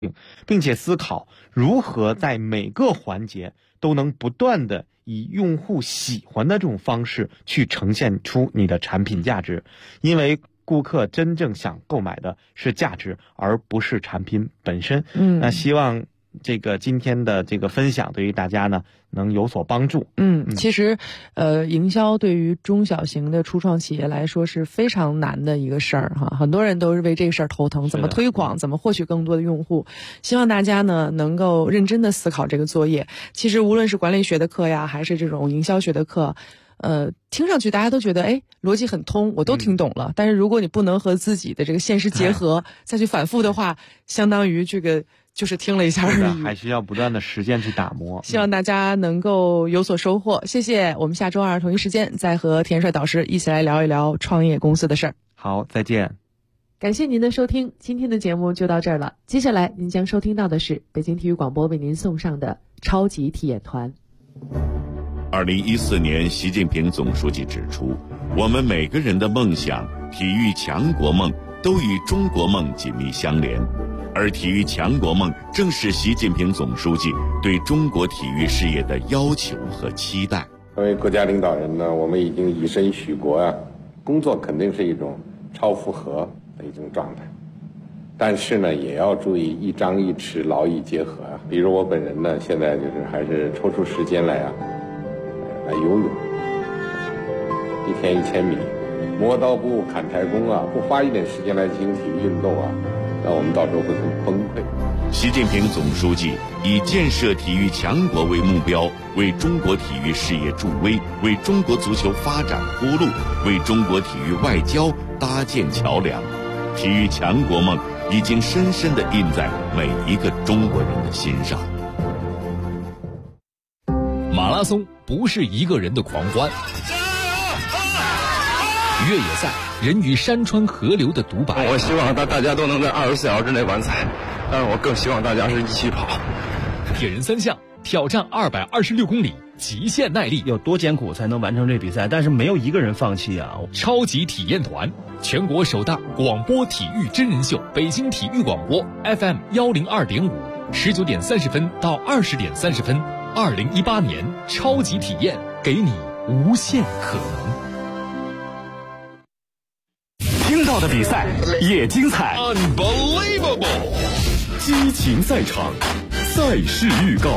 并且思考如何在每个环节都能不断的以用户喜欢的这种方式去呈现出你的产品价值，因为顾客真正想购买的是价值，而不是产品本身。那希望这个今天的这个分享对于大家呢能有所帮助。 其实营销对于中小型的初创企业来说是非常难的一个事儿哈，很多人都是为这个事儿头疼，怎么推广，怎么获取更多的用户。希望大家呢能够认真的思考这个作业。其实无论是管理学的课呀，还是这种营销学的课，听上去大家都觉得逻辑很通，我都听懂了。但是如果你不能和自己的这个现实结合，再去反复的话，相当于这个就是听了一下而已， 还需要不断的实践去打磨。 希望大家能够有所收获。谢谢，我们下周二同一时间再和田帅导师一起来聊一聊创业公司的事儿。 好，再见。 感谢您的收听，今天的节目就到这儿了。接下来您将收听到的是北京体育广播为您送上的超级体验团。 2014年，习近平总书记指出，我们每个人的梦想、体育强国梦都与中国梦紧密相连，而体育强国梦正是习近平总书记对中国体育事业的要求和期待。 作为国家领导人呢，我们已经以身许国啊，工作肯定是一种超负荷的一种状态，但是呢，也要注意一张一弛，劳逸结合啊。比如我本人呢，现在就是还是抽出时间来游泳，1天1000米，磨刀不误砍柴工啊，不花一点时间来进行体育运动啊，那我们到时候会很崩溃。 习近平总书记以建设体育强国为目标，为中国体育事业助威，为中国足球发展铺路，为中国体育外交搭建桥梁。体育强国梦已经深深地印在每一个中国人的心上。 马拉松不是一个人的狂欢，越野赛人与山川河流的独白。 我希望大家都能在24小时之内完赛，但是我更希望大家是一起跑。 铁人3项挑战226公里，极限耐力， 有多艰苦才能完成这比赛？但是没有一个人放弃啊！ 超级体验团，全国首档广播体育真人秀，北京体育广播 FM 102.5，19点30分到20点30分。2018年超级体验，给你无限可能。 听到的比赛也精彩 ，Unbelievable！ 激情赛场，赛事预告。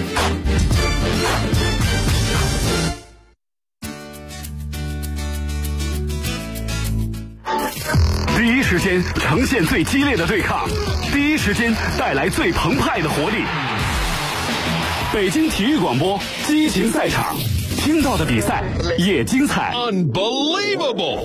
第一时间呈现最激烈的对抗，第一时间带来最澎湃的活力。北京体育广播激情赛场，听到的比赛也精彩 ，Unbelievable！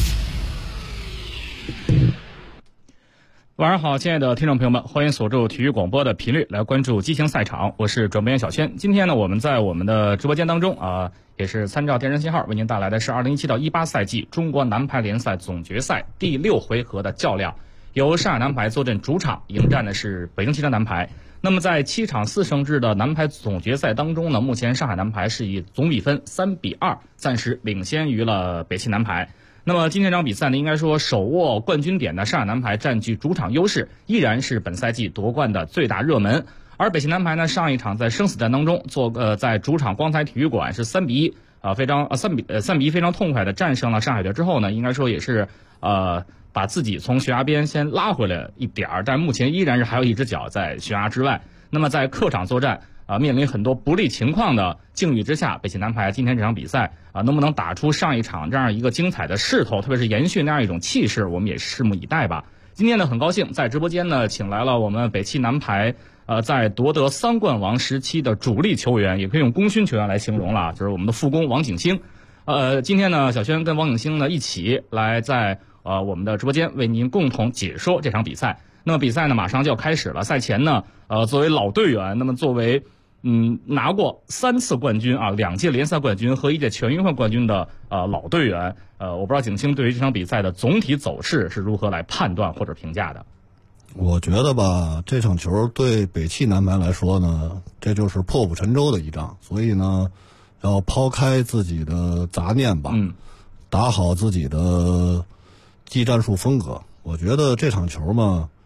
晚上好，亲爱的听众朋友们，欢迎锁住体育广播的频率来关注激情赛场，我是转播员小轩。今天呢，我们在我们的直播间当中也是参照电视信号为您带来的是2017到18赛季中国男排联赛总决赛第6回合的较量，由上海男排坐镇主场迎战的是北京汽车男排。那么在7场4胜制的男排总决赛当中呢，目前上海男排是以总比分3-2暂时领先于了北汽男排。那么今天这场比赛呢，应该说手握冠军点的上海男排占据主场优势，依然是本赛季夺冠的最大热门。而北汽男排呢，上一场在生死战当中在主场光彩体育馆是3-13比1非常痛快的战胜了上海队之后呢，应该说也是把自己从悬崖边先拉回来一点儿，但目前依然是还有一只脚在悬崖之外。那么在客场作战面临很多不利情况的境遇之下，北汽男排今天这场比赛能不能打出上一场这样一个精彩的势头，特别是延续那样一种气势，我们也拭目以待吧。今天呢，很高兴在直播间呢请来了我们北汽男排在夺得3冠王时期的主力球员，也可以用功勋球员来形容了，就是我们的副攻王景星。今天呢，小轩跟王景星呢一起来在我们的直播间为您共同解说这场比赛。那么比赛呢马上就要开始了，赛前呢作为老队员，那么作为拿过3次冠军2届联赛冠军和1届全运会冠军的老队员，我不知道景星对于这场比赛的总体走势是如何来判断或者评价的。 我觉得吧，这场球对北汽男排来说呢，这就是破釜沉舟的一仗，所以呢要抛开自己的杂念吧，打好自己的技战术风格。我觉得这场球嘛，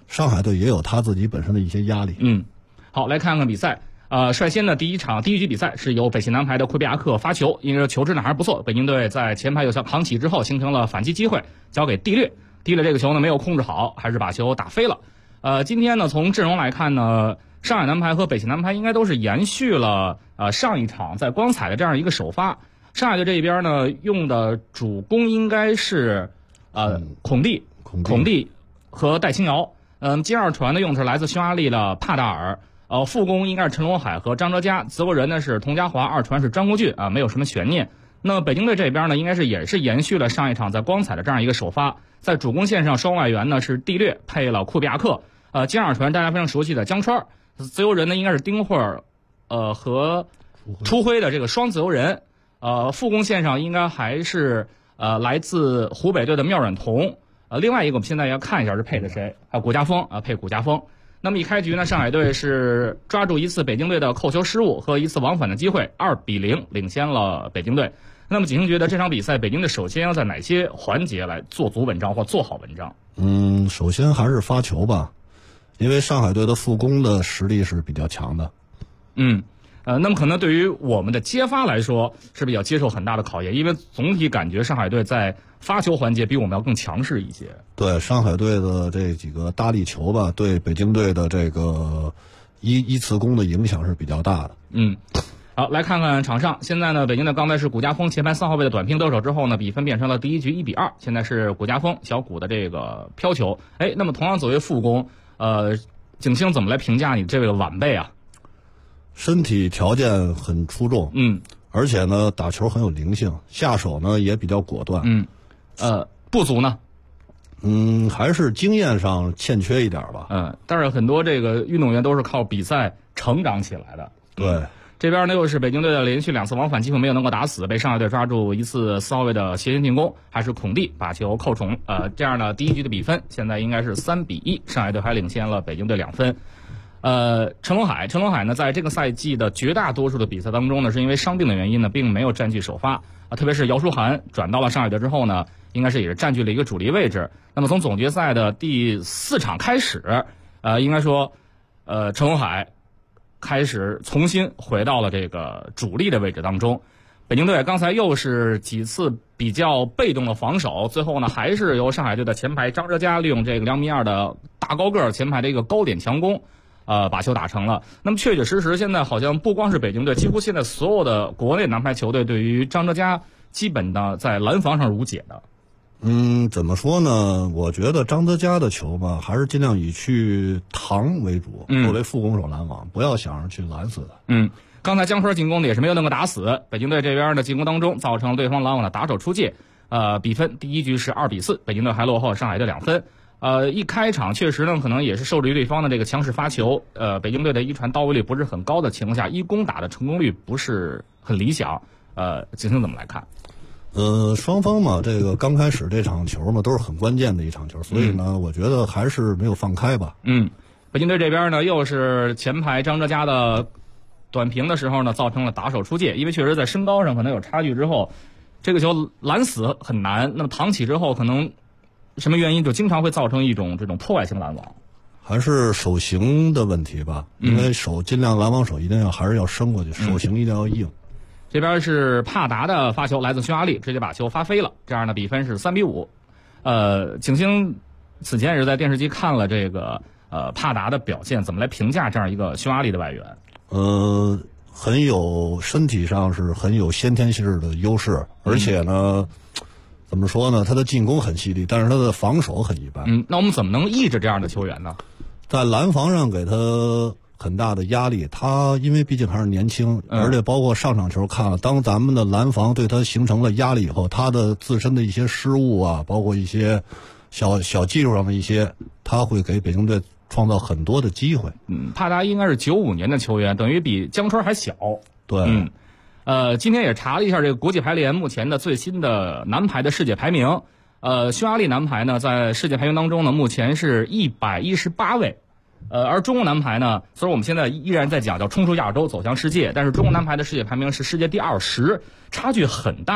上海队也有他自己本身的一些压力。 好，来看看比赛。率先的第一局比赛是由北信男排的库比亚克发球，因为球质呢还是不错，北京队在前排有效扛起之后，形成了反击机会，交给蒂略这个球呢没有控制好，还是把球打飞了。今天呢从阵容来看呢，上海男排和北信男排应该都是延续了上一场在光彩的这样一个首发。上海队这一边呢用的主攻应该是孔蒂和戴青瑶。接二传呢用的是来自匈牙利的帕达尔。副攻应该是陈龙海和张哲嘉，自由人呢是佟家华，二传是张国俊没有什么悬念。那么北京队这边呢，应该是也是延续了上一场在光彩的这样一个首发，在主攻线上双外援呢是蒂略配了库比亚克，接二传大家非常熟悉的江川，自由人呢应该是丁慧和初辉的这个双自由人，副攻线上应该还是来自湖北队的妙远彤，另外一个我们现在要看一下是配的谁，古家峰配古家峰。那么一开局呢，上海队是抓住一次北京队的扣球失误和一次往返的机会，2-0领先了北京队。那么景星觉得这场比赛北京队首先要在哪些环节来做足文章或做好文章？ 首先还是发球吧，因为上海队的副攻的实力是比较强的。 那么可能对于我们的接发来说是比较接受很大的考验，因为总体感觉上海队在发球环节比我们要更强势一些。 对，上海队的这几个大力球吧，对北京队的这个一次攻的影响是比较大的。 好，来看看场上，现在呢，北京队刚才是古家峰前排3号位的短平得手之后呢，比分变成了第一局1-2，现在是古家峰小古的这个飘球。那么同样作为副攻，景星怎么来评价你这位晚辈啊？ 身体条件很出众，而且呢打球很有灵性，下手呢也比较果断。 不足呢？ 还是经验上欠缺一点吧。 但是很多这个运动员都是靠比赛成长起来的。 对， 这边呢又是北京队的连续2次往返机会没有能够打死，被上海队抓住一次4号位的斜线进攻，还是孔蒂把球扣中。这样呢第一局的比分现在应该是3-1，上海队还领先了北京队2分。陈龙海呢，在这个赛季的绝大多数的比赛当中呢，是因为伤病的原因呢，并没有占据首发特别是姚书涵转到了上海队之后呢，应该是也是占据了一个主力位置。那么从总决赛的第4场开始，应该说，陈龙海开始重新回到了这个主力的位置当中。北京队刚才又是几次比较被动的防守，最后呢还是由上海队的前排张哲嘉利用这个2米2的大高个前排的一个高点强攻。把球打成了。那么确确实实，现在好像不光是北京队，几乎现在所有的国内男排球队对于张哲嘉基本的在拦防上是无解的。 怎么说呢？我觉得张哲嘉的球吧，还是尽量以去扛为主，作为副攻手拦网，不要想着去拦死他。 刚才江川进攻的也是没有能够打死，北京队这边的进攻当中造成对方拦网的打手出界。比分第一局是2-4，北京队还落后上海队2分。一开场确实呢，可能也是受制于对方的这个强势发球，北京队的一传到位率不是很高的情况下，一攻打的成功率不是很理想。景星怎么来看？ 双方嘛，这个刚开始这场球嘛，都是很关键的一场球，所以呢，我觉得还是没有放开吧。 北京队这边呢，又是前排张哲嘉的短平的时候呢，造成了打手出界，因为确实在身高上可能有差距之后，这个球拦死很难。那么扛起之后，可能什么原因就经常会造成一种这种破坏性拦网， 还是手型的问题吧。因为手尽量拦网手一定要还是要伸过去，手型一定要硬。 这边是帕达的发球，来自匈牙利，直接把球发飞了。这样的比分是3-5。景星此前也是在电视机看了这个帕达的表现，怎么来评价这样一个匈牙利的外援？ 很有身体上是很有先天性的优势，而且呢。怎么说呢？他的进攻很犀利，但是他的防守很一般。 那我们怎么能抑制这样的球员呢？ 在拦防上给他很大的压力。他因为毕竟还是年轻，而且包括上场球看了，当咱们的拦防对他形成了压力以后，他的自身的一些失误啊，包括一些小技术上的一些，他会给北京队创造很多的机会。 帕达应该是95年的球员，等于比江川还小。 对。 今天也查了一下这个国际排联目前的最新的男排的世界排名。匈牙利男排呢，在世界排名当中呢，目前是118位。而中国男排呢，虽然我们现在依然在讲叫冲出亚洲走向世界，但是中国男排的世界排名是世界第20，差距很大。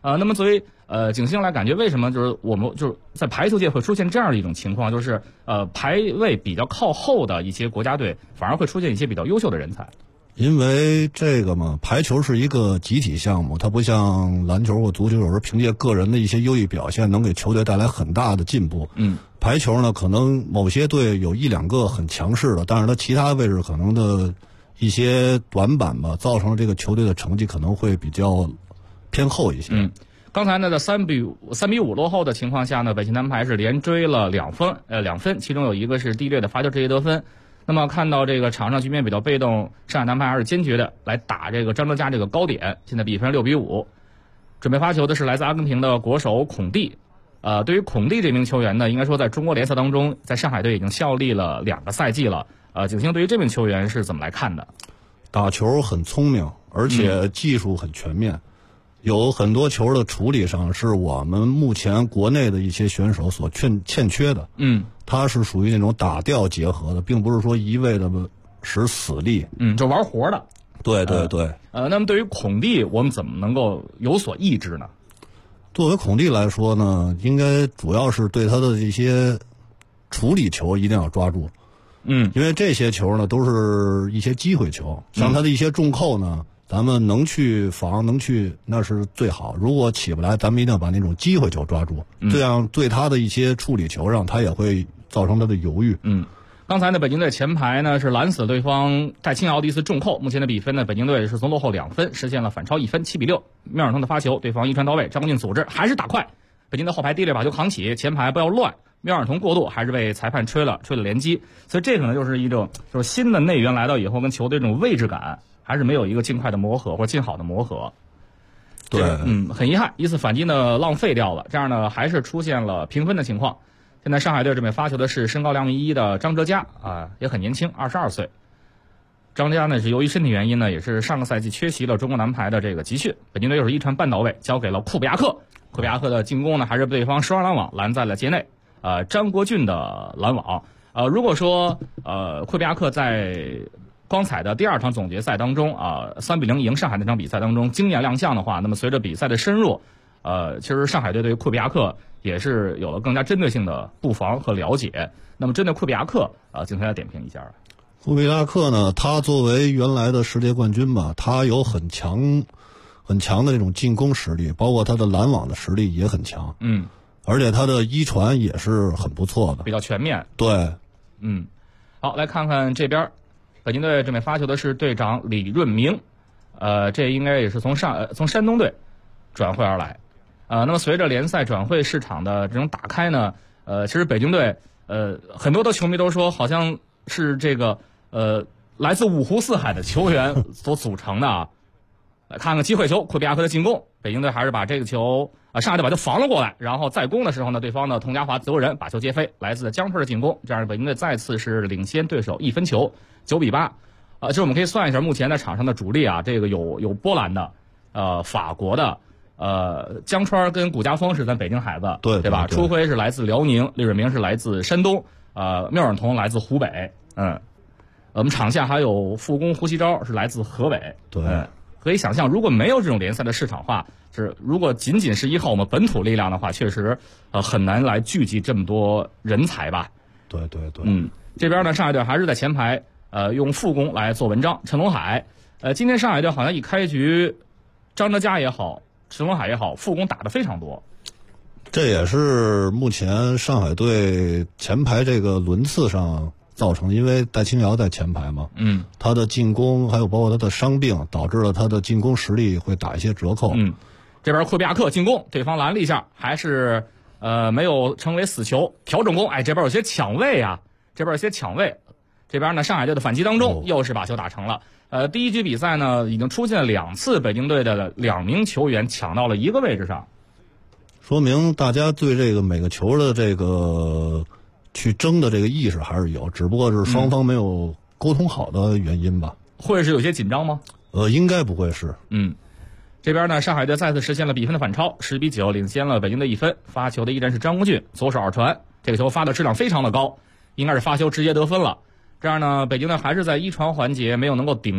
那么作为景星来感觉，为什么就是我们就是在排球界会出现这样的一种情况，就是排位比较靠后的一些国家队反而会出现一些比较优秀的人才？ 因为这个嘛，排球是一个集体项目，它不像篮球或足球，有时候凭借个人的一些优异表现能给球队带来很大的进步。排球呢，可能某些队有一两个很强势的，但是它其他位置可能的一些短板吧，造成了这个球队的成绩可能会比较偏后一些。 刚才呢，在3比5落后的情况下呢，北京男排是连追了2分，其中有一个是第一队的罚球直接得分。那么看到这个场上局面比较被动，上海男排还是坚决的来打这个张哲嘉这个高点，现在比分6比5。准备发球的是来自阿根廷的国手孔蒂。对于孔蒂这名球员呢，应该说在中国联赛当中，在上海队已经效力了2个赛季了。景星对于这名球员是怎么来看的？ 打球很聪明，而且技术很全面。有很多球的处理上是我们目前国内的一些选手所欠缺的。他是属于那种打调结合的，并不是说一味的使死力。 就玩活的。 对对对。 那么对于孔蒂，我们怎么能够有所抑制呢？ 作为孔蒂来说呢，应该主要是对他的一些处理球一定要抓住。因为这些球呢都是一些机会球，像他的一些重扣呢。咱们能去防，能去那是最好。如果起不来，咱们一定要把那种机会球抓住，这样对他的一些处理球，让他也会造成他的犹豫。 刚才呢，北京队前排呢是拦死对方戴青瑶的一次重扣，目前的比分呢，北京队是从落后2分实现了反超1分，7比6。妙尔通的发球，对方一传到位，张国俊组织还是打快，北京的后排第一队把球扛起，前排不要乱。妙尔通过度还是被裁判吹了连击，所以这可能就是一种就是新的内援来到以后跟球队这种位置感。还是没有一个尽快的磨合或尽好的磨合， 对， 很遗憾，一次反击呢浪费掉了，这样呢还是出现了平分的情况。现在上海队准备发球的是身高2米1的张哲嘉也很年轻，22岁。张哲嘉呢是由于身体原因呢，也是上个赛季缺席了中国男排的这个集训。北京队又是一传半到位，交给了库比亚克。库比亚克的进攻呢还是被对方双拦网拦在了界内，张国俊的拦网。如果说库比亚克在光彩的第2场总决赛当中3比0赢上海那场比赛当中惊艳亮相的话，那么随着比赛的深入，其实上海队对于库比亚克也是有了更加针对性的布防和了解。那么针对库比亚克请大家点评一下。 库比亚克呢，他作为原来的世界冠军吧，他有很强的这种进攻实力，包括他的拦网的实力也很强。而且他的一传也是很不错的， 比较全面。 对， 好，来看看这边。北京队准备发球的是队长李润明，这应该也是从山东队转会而来，那么随着联赛转会市场的这种打开呢，其实北京队很多的球迷都说好像是这个来自五湖四海的球员所组成的啊。来看看机会球，库比亚克的进攻，北京队还是把这个球上海队把球防了过来，然后再攻的时候呢，对方的佟家华自由人把球接飞，来自江春的进攻，这样北京队再次是领先对手1分球，9比8。就是我们可以算一下目前在场上的主力啊，这个有波兰的，法国的，江川跟谷家锋是咱北京孩子，对吧？初辉是来自辽宁，李润明是来自山东，缪尔彤来自湖北，我们场下还有副攻胡锡昭是来自河北， 对。 可以想象，如果没有这种联赛的市场化，如果仅仅是依靠我们本土力量的话，确实很难来聚集这么多人才吧。 对。 这边呢，上海队还是在前排用副攻来做文章。陈龙海，今天上海队好像一开局，张哲嘉也好，陈龙海也好，副攻打得非常多。 这也是目前上海队前排这个轮次上造成，因为戴青瑶在前排嘛，他的进攻还有包括他的伤病，导致了他的进攻实力会打一些折扣。 这边库比亚克进攻，对方拦了一下，还是没有成为死球，调整攻，这边有些抢位啊，这边呢上海队的反击当中又是把球打成了。第一局比赛呢已经出现了2次北京队的2名球员抢到了一个位置上， 说明大家对这个每个球的这个去争的这个意识还是有，只不过是双方没有沟通好的原因吧。 会是有些紧张吗？ 应该不会是。 这边呢，上海队再次实现了比分的反超，10比9领先了北京队1分。发球的依然是张国俊，左手2传，这个球发的质量非常的高，应该是发球直接得分了。这样呢，北京队还是在一传环节没有能够顶住，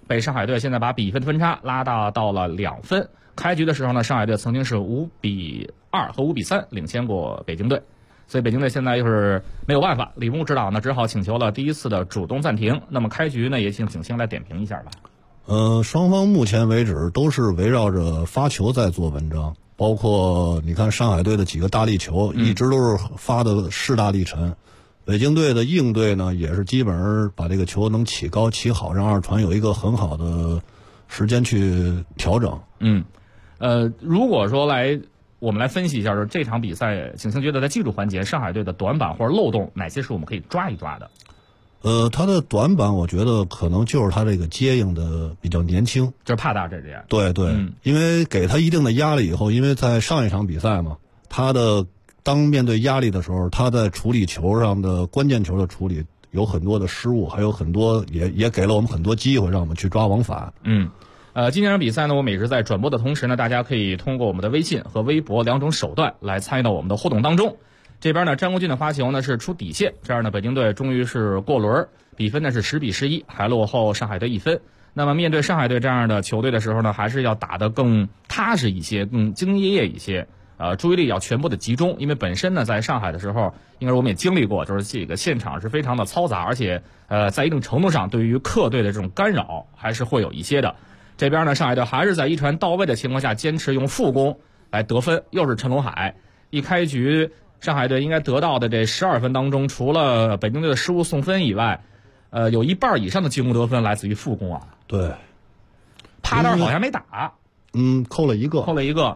北上海队现在把比分的分差拉大到了2分。开局的时候呢，上海队曾经是5-2和5-3领先过北京队，所以北京队现在又是没有办法，李牧指导呢只好请求了第一次的主动暂停。那么开局呢，也请星来点评一下吧。 双方目前为止都是围绕着发球在做文章，包括你看上海队的几个大力球，一直都是发的势大力沉。北京队的应对呢，也是基本上把这个球能起高起好，让二传有一个很好的时间去调整。 如果说我们来分析一下，就是这场比赛，景星觉得在技术环节，上海队的短板或者漏洞哪些是我们可以抓一抓的？ 他的短板，我觉得可能就是他这个接应的比较年轻， 就是帕大这点。 对，因为给他一定的压力以后，因为在上一场比赛嘛，当面对压力的时候，他在处理球上的关键球的处理有很多的失误，还有很多也给了我们很多机会让我们去抓往返。 今天的比赛呢，我们也是在转播的同时呢，大家可以通过我们的微信和微博2种手段来参与到我们的互动当中。这边呢，张国俊的发球呢是出底线，这样呢，北京队终于是过轮，比分呢是10-11，还落后上海队1分。那么面对上海队这样的球队的时候呢，还是要打得更踏实一些，更兢兢业业一些。注意力要全部的集中，因为本身呢，在上海的时候，应该我们也经历过，就是这个现场是非常的嘈杂，而且在一定程度上对于客队的这种干扰还是会有一些的。这边呢，上海队还是在一传到位的情况下，坚持用副攻来得分，又是陈龙海。一开局，上海队应该得到的这12分当中，除了北京队的失误送分以外，有一半以上的进攻得分来自于副攻啊。 对， 帕达尔好像没打， 扣了一个。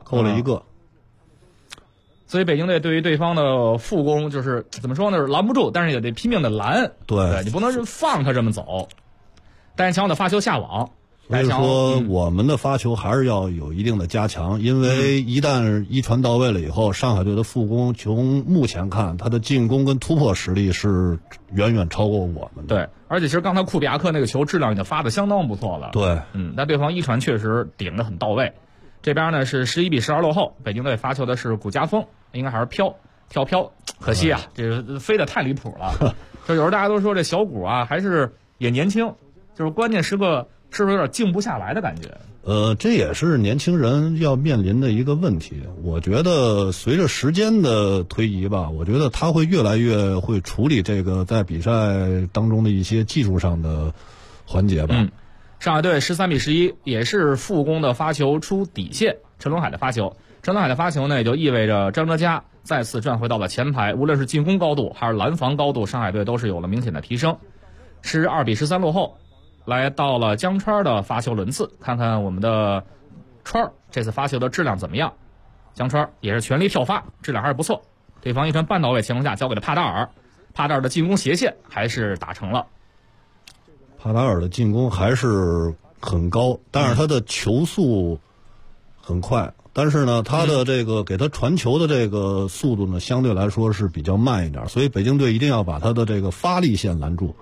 所以北京队对于对方的副攻就是怎么说呢，是拦不住，但是也得拼命的拦。对，你不能是放他这么走。但是强的发球下网。 所以说，我们的发球还是要有一定的加强，因为一旦一传到位了以后，上海队的副攻从目前看，他的进攻跟突破实力是远远超过我们的。 对，而且其实刚才库比亚克那个球质量已经发的相当不错了。 对， 但对方一传确实顶得很到位。这边呢是11-12落后，北京队发球的是古家峰，应该还是跳，可惜啊，这个飞得太离谱了。就有时候大家都说这小古啊，还是也年轻，就是关键时刻是不是有点静不下来的感觉？ 这也是年轻人要面临的一个问题。我觉得随着时间的推移吧，我觉得他会越来越会处理这个在比赛当中的一些技术上的环节吧。 上海队13-11，也是副攻的发球出底线，陈龙海的发球。陈龙海的发球呢，也就意味着张哲嘉再次转回到了前排，无论是进攻高度还是拦防高度，上海队都是有了明显的提升。12-13落后。来到了江川的发球轮次，看看我们的川这次发球的质量怎么样。江川也是全力跳发，质量还是不错。对方一传半到位情况下交给了帕达尔，帕达尔的进攻斜线还是打成了。 帕达尔的进攻还是很高，但是他的球速很快，但是呢，他的这个给他传球的这个速度呢，相对来说是比较慢一点，所以北京队一定要把他的这个发力线拦住。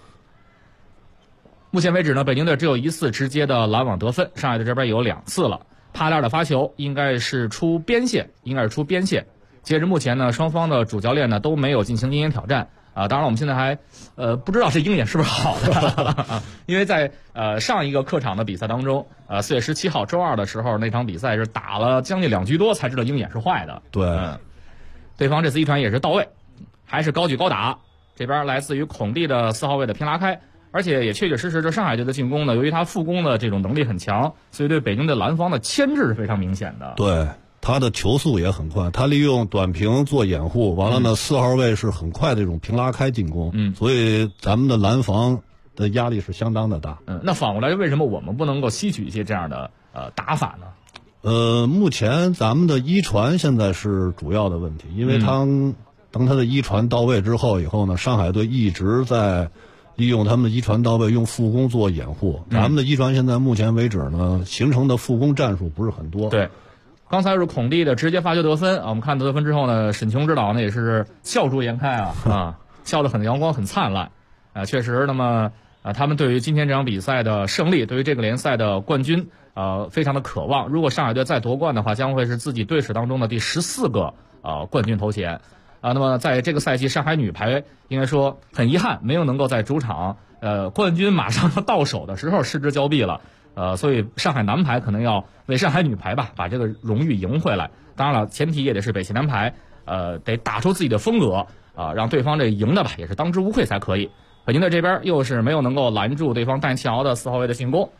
目前为止呢，北京队只有1次直接的拦网得分，上海队这边有2次了。帕达尔的发球应该是出边线。截至目前呢，双方的主教练呢都没有进行鹰眼挑战啊。当然，我们现在还不知道这鹰眼是不是好的，因为在上一个客场的比赛当中，4月17号周二的时候那场比赛是打了将近2局多才知道鹰眼是坏的。 对， 对方这次一传也是到位，还是高举高打。这边来自于孔蒂的4号位的平拉开。而且也确确实实，这上海队的进攻呢，由于他副攻的这种能力很强，所以对北京的拦防的牵制是非常明显的。 对，他的球速也很快，他利用短平做掩护，完了呢，4号位是很快的这种平拉开进攻，所以咱们的拦防的压力是相当的大。 那反过来，为什么我们不能够吸取一些这样的打法呢？ 目前咱们的一传现在是主要的问题，因为当他的一传到位之后以后呢，上海队一直在利用他们的一传到位，用副攻做掩护。咱们的一传现在目前为止呢，形成的副攻战术不是很多。 对，刚才是孔蒂的直接发球得分啊。我们看得分之后呢，沈琼指导呢也是笑逐颜开笑得很阳光，很灿烂。确实，那么他们对于今天这场比赛的胜利，对于这个联赛的冠军非常的渴望。如果上海队再夺冠的话，将会是自己队史当中的第14个冠军头衔。 那么在这个赛季，上海女排应该说很遗憾，没有能够在主场冠军马上要到手的时候失之交臂了。所以上海男排可能要为上海女排吧把这个荣誉赢回来。当然了，前提也得是北汽男排得打出自己的风格让对方这赢的吧也是当之无愧才可以。北京队这边又是没有能够拦住对方戴庆尧的4号位的进攻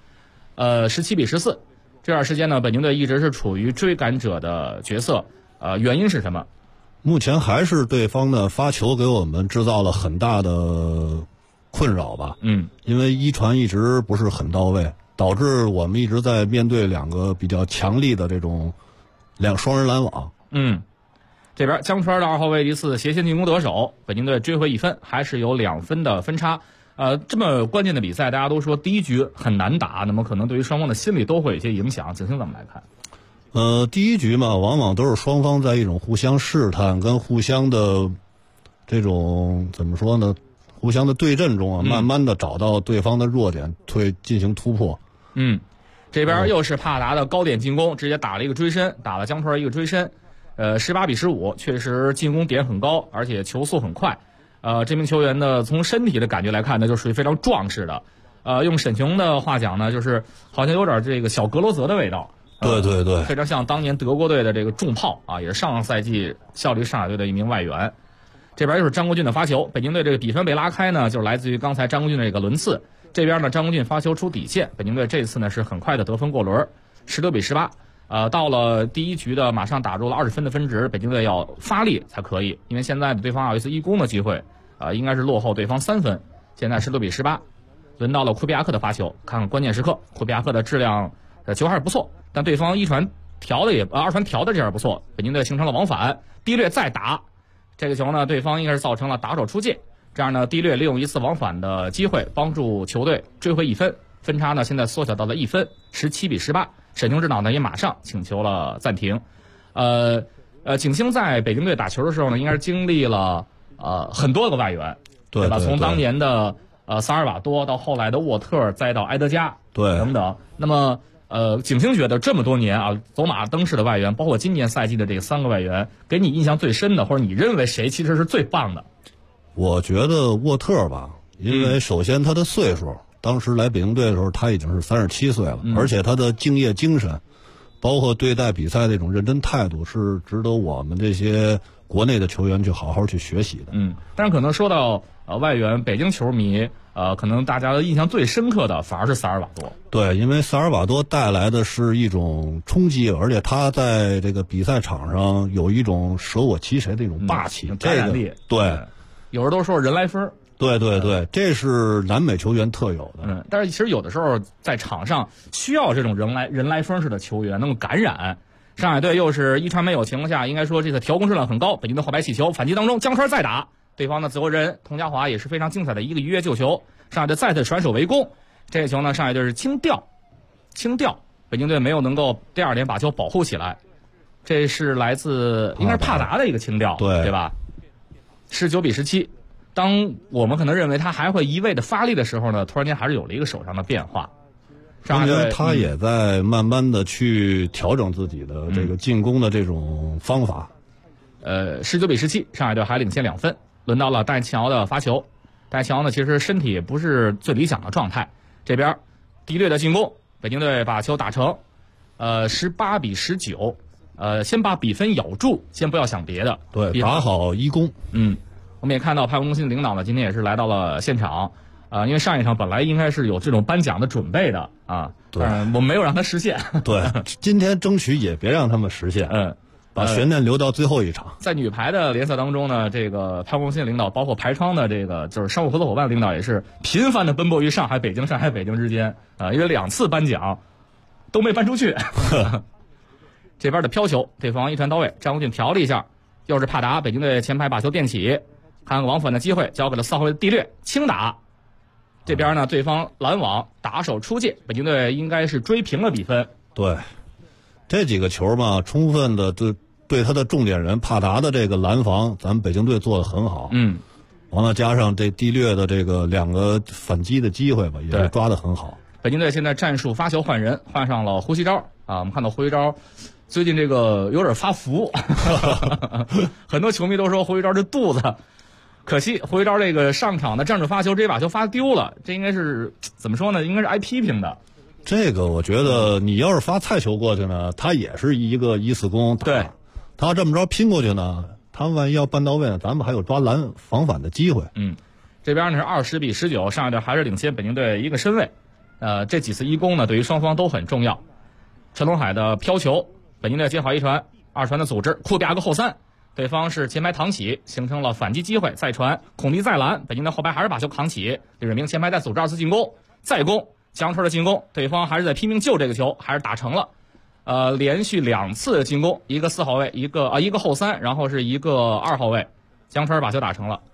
，17比14。这段时间呢，北京队一直是处于追赶者的角色，原因是什么？ 目前还是对方的发球给我们制造了很大的困扰吧。因为一传一直不是很到位，导致我们一直在面对2个比较强力的这种双人拦网。 这边江川的2号位一次斜线进攻得手，北京队追回1分，还是有2分的分差。这么关键的比赛，大家都说第一局很难打，那么可能对于双方的心理都会有一些影响。景星怎么来看？ 第一局嘛，往往都是双方在一种互相试探跟互相的这种怎么说呢？互相的对阵中慢慢的找到对方的弱点，进行突破。 这边又是帕达的高点进攻，直接打了一个追身，打了江川一个追身。18比15，确实进攻点很高，而且球速很快。这名球员呢，从身体的感觉来看呢，就属于非常壮实的。用沈雄的话讲呢，就是好像有点这个小格罗泽的味道。 对， 非常像当年德国队的这个重炮也是上赛季效力上海队的一名外援。这边又是张国俊的发球，北京队这个比分被拉开呢，就是来自于刚才张国俊的这个轮次。这边呢，张国俊发球出底线，北京队这次呢是很快的得分过轮，16比18。到了第一局的马上打入了20分的分值，北京队要发力才可以，因为现在对方有一次一攻的机会，应该是落后对方3分。现在16比18，轮到了库比亚克的发球，看看关键时刻，库比亚克的质量球还是不错，但对方2传调的这样不错，北京队形成了往返，低略再打这个球呢，对方应该是造成了打手出界，这样呢，低略利用一次往返的机会，帮助球队追回1分，分差呢现在缩小到了1分，17比18。沈雄指导呢也马上请求了暂停。景星在北京队打球的时候呢，应该是经历了很多个外援，对吧？从当年的萨尔瓦多到后来的沃特，再到埃德加，等等。那么景星觉得这么多年走马灯式的外援，包括今年赛季的这3个外援，给你印象最深的，或者你认为谁其实是最棒的？ 我觉得沃特吧，因为首先他的岁数。当时来北京队的时候，他已经是37岁了，而且他的敬业精神，包括对待比赛的这种认真态度，是值得我们这些国内的球员去好好去学习的。 但是可能说到外援，北京球迷可能大家的印象最深刻的反而是萨尔瓦多。 对，因为萨尔瓦多带来的是一种冲击，而且他在这个比赛场上有一种舍我其谁的一种霸气、 感染力。 对， 有人都说人来疯。 对，这是南美球员特有的。 但是其实有的时候在场上需要这种人来疯式的球员能够感染。上海队又是1传没有情况下，应该说这次调攻质量很高。北京的后排起球反击当中，江川再打对方的自由人佟家华也是非常精彩的一个一跃救球。上海队再次甩手围攻，这个球呢，上海队是轻吊，北京队没有能够第2点把球保护起来。这是来自应该是帕达的一个轻吊，对吧？19比17。当我们可能认为他还会一味的发力的时候呢，突然间还是有了一个手上的变化。 上海队他也在慢慢的去调整自己的这个进攻的这种方法。 19比17，上海队还领先2分。轮到了戴庆尧的发球，戴庆尧呢其实身体也不是最理想的状态。这边低略的进攻，北京队把球打成18比19。先把比分咬住，先不要想别的。 对，打好一攻。 我们也看到派中心的领导呢，今天也是来到了现场，因为上一场本来应该是有这种颁奖的准备的对， 我们没有让他实现。 对，今天争取也别让他们实现，把悬念留到最后一场。 在女排的联赛当中呢，这个派中心的领导，包括排窗的这个就是商务合作伙伴领导，也是频繁的奔波于上海、北京之间因为2次颁奖都没颁出去。这边的飘球，对方1传到位，张国俊调了一下，又是帕达，北京队前排把球垫起。看个往返的机会，交给了4号位的低略，轻打。这边呢，对方拦网，打手出界，北京队应该是追平了比分。 对，这几个球嘛，充分的对他的重点人帕达的这个拦防，咱们北京队做得很好。完了加上这低略的这个2个反击的机会吧，也是抓得很好。 北京队现在战术发球换人，换上了胡锡昭我们看到胡锡昭最近这个有点发福，很多球迷都说胡一昭这肚子，可惜胡一昭这个上场的站着发球，这把球发丢了，这应该是怎么说呢？应该是挨批评的。 这个我觉得你要是发菜球过去呢，他也是一个一次攻， 对， 他这么着拼过去呢，他万一要扳到位呢，咱们还有抓拦防反的机会。 这边呢是20-19，上海队还是领先北京队一个身位。这几次一攻呢，对于双方都很重要。陈龙海的飘球，北京队接好一传，二传的组织，库比亚克后三，对方是前排扛起，形成了反击机会，再传，孔蒂再拦，北京队后排还是把球扛起，李瑞明前排再组织二次进攻，再攻，江川的进攻，对方还是在拼命救这个球，还是打成了。连续2次进攻，一个4号位，一个后三，然后是一个2号位，江川把球打成了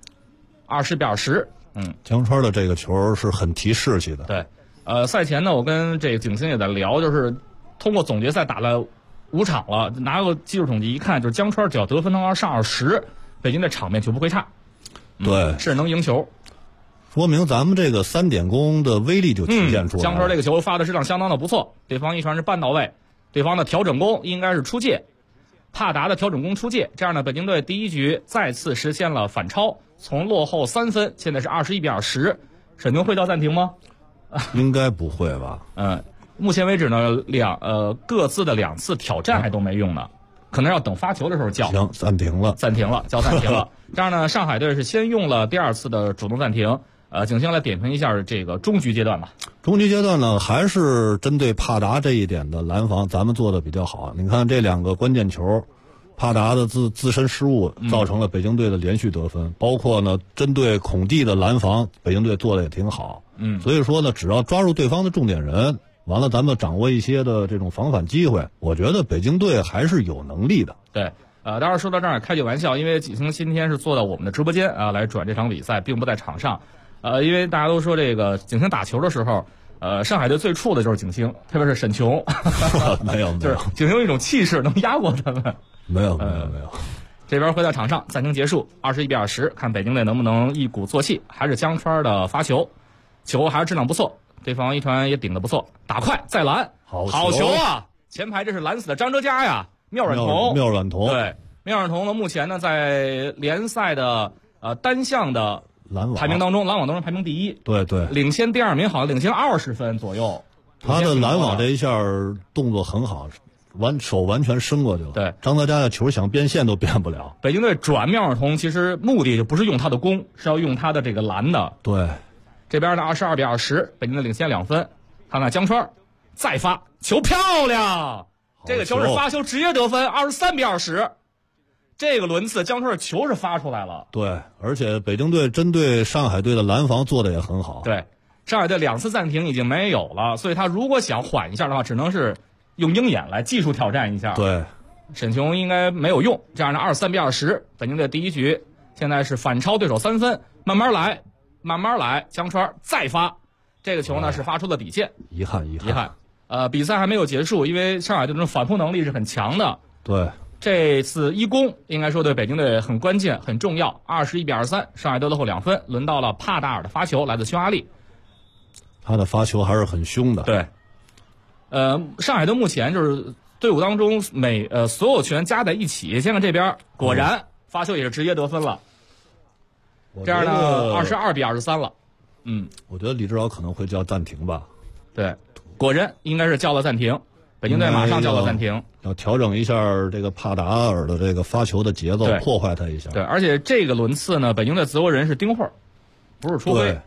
20-20。 江川的这个球是很提士气的。 对，赛前呢，我跟这个景星也在聊，就是通过总决赛打了5场了，拿个技术统计一看，就是江川只要得分能要上20，北京的场面就不会差。 对， 是能赢球， 说明咱们这个3点攻的威力就体现出来了。 江川这个球发的质量相当的不错，对方一传是半到位，对方的调整攻应该是出界，帕达的调整攻出界，这样呢，北京队第一局再次实现了反超，从落后3分，现在是21-10。沈腾会叫暂停吗？ 应该不会吧？ 目前为止呢，各自的2次挑战还都没用呢，可能要等发球的时候叫。 行，暂停了， 叫暂停了。这样呢，上海队是先用了第2次的主动暂停。景星来点评一下这个中局阶段吧。 中局阶段呢，还是针对帕达这一点的拦防，咱们做的比较好。你看这2个关键球，帕达的自身失误造成了北京队的连续得分，包括呢针对孔蒂的拦防，北京队做的也挺好。所以说呢，只要抓住对方的重点人，完了咱们掌握一些的这种防反机会，我觉得北京队还是有能力的。 对，当然说到这儿开句玩笑，因为景星今天是坐到我们的直播间来转这场比赛，并不在场上。因为大家都说这个景星打球的时候，上海队最怵的就是景星，特别是沈琼。 没有， 就是景星有一种气势能压过他们。 没有。 这边回到场上，暂停结束，21-10，看北京队能不能一鼓作气，还是江川的发球，球还是质量不错，对方一传也顶得不错，打快再拦，好球啊！前排这是拦死的张哲嘉呀，妙软童。对，妙软童呢，目前呢在联赛的单项的排名当中，拦网当中排名第1。 对， 领先第2名，好像领先20分左右。 他的拦网这一下动作很好，手完全伸过去了。 对， 张德嘉的球想变线都变不了。 北京队转妙尔童，其实目的就不是用他的攻，是要用他的这个拦的。 对， 这边呢22-20，北京队领先2分。看看江川再发球，漂亮！这个球是发球直接得分，23-20。这个轮次江川的球是发出来了。 对，而且北京队针对上海队的拦防做的也很好。 对，上海队2次暂停已经没有了，所以他如果想缓一下的话，只能是用鹰眼来技术挑战一下。 对， 沈琼应该没有用。这样的23-20，北京队第一局现在是反超对手3分，慢慢来，江川再发，这个球呢是发出了底线。 遗憾。 比赛还没有结束，因为上海队这种反扑能力是很强的。 对， 这次一攻应该说对北京队很关键很重要。21-23，上海队落后2分，轮到了帕达尔的发球，来自匈牙利。 他的发球还是很凶的。 对，上海队目前就是队伍当中所有球员加在一起，现在这边果然发球也是直接得分了。这样呢22-23了。 我觉得李指导可能会叫暂停吧。 对，果然应该是叫了暂停，北京队马上叫了暂停， 要调整一下这个帕达尔的这个发球的节奏，破坏他一下。 对，而且这个轮次呢，北京队自由人是丁慧，不是初辉。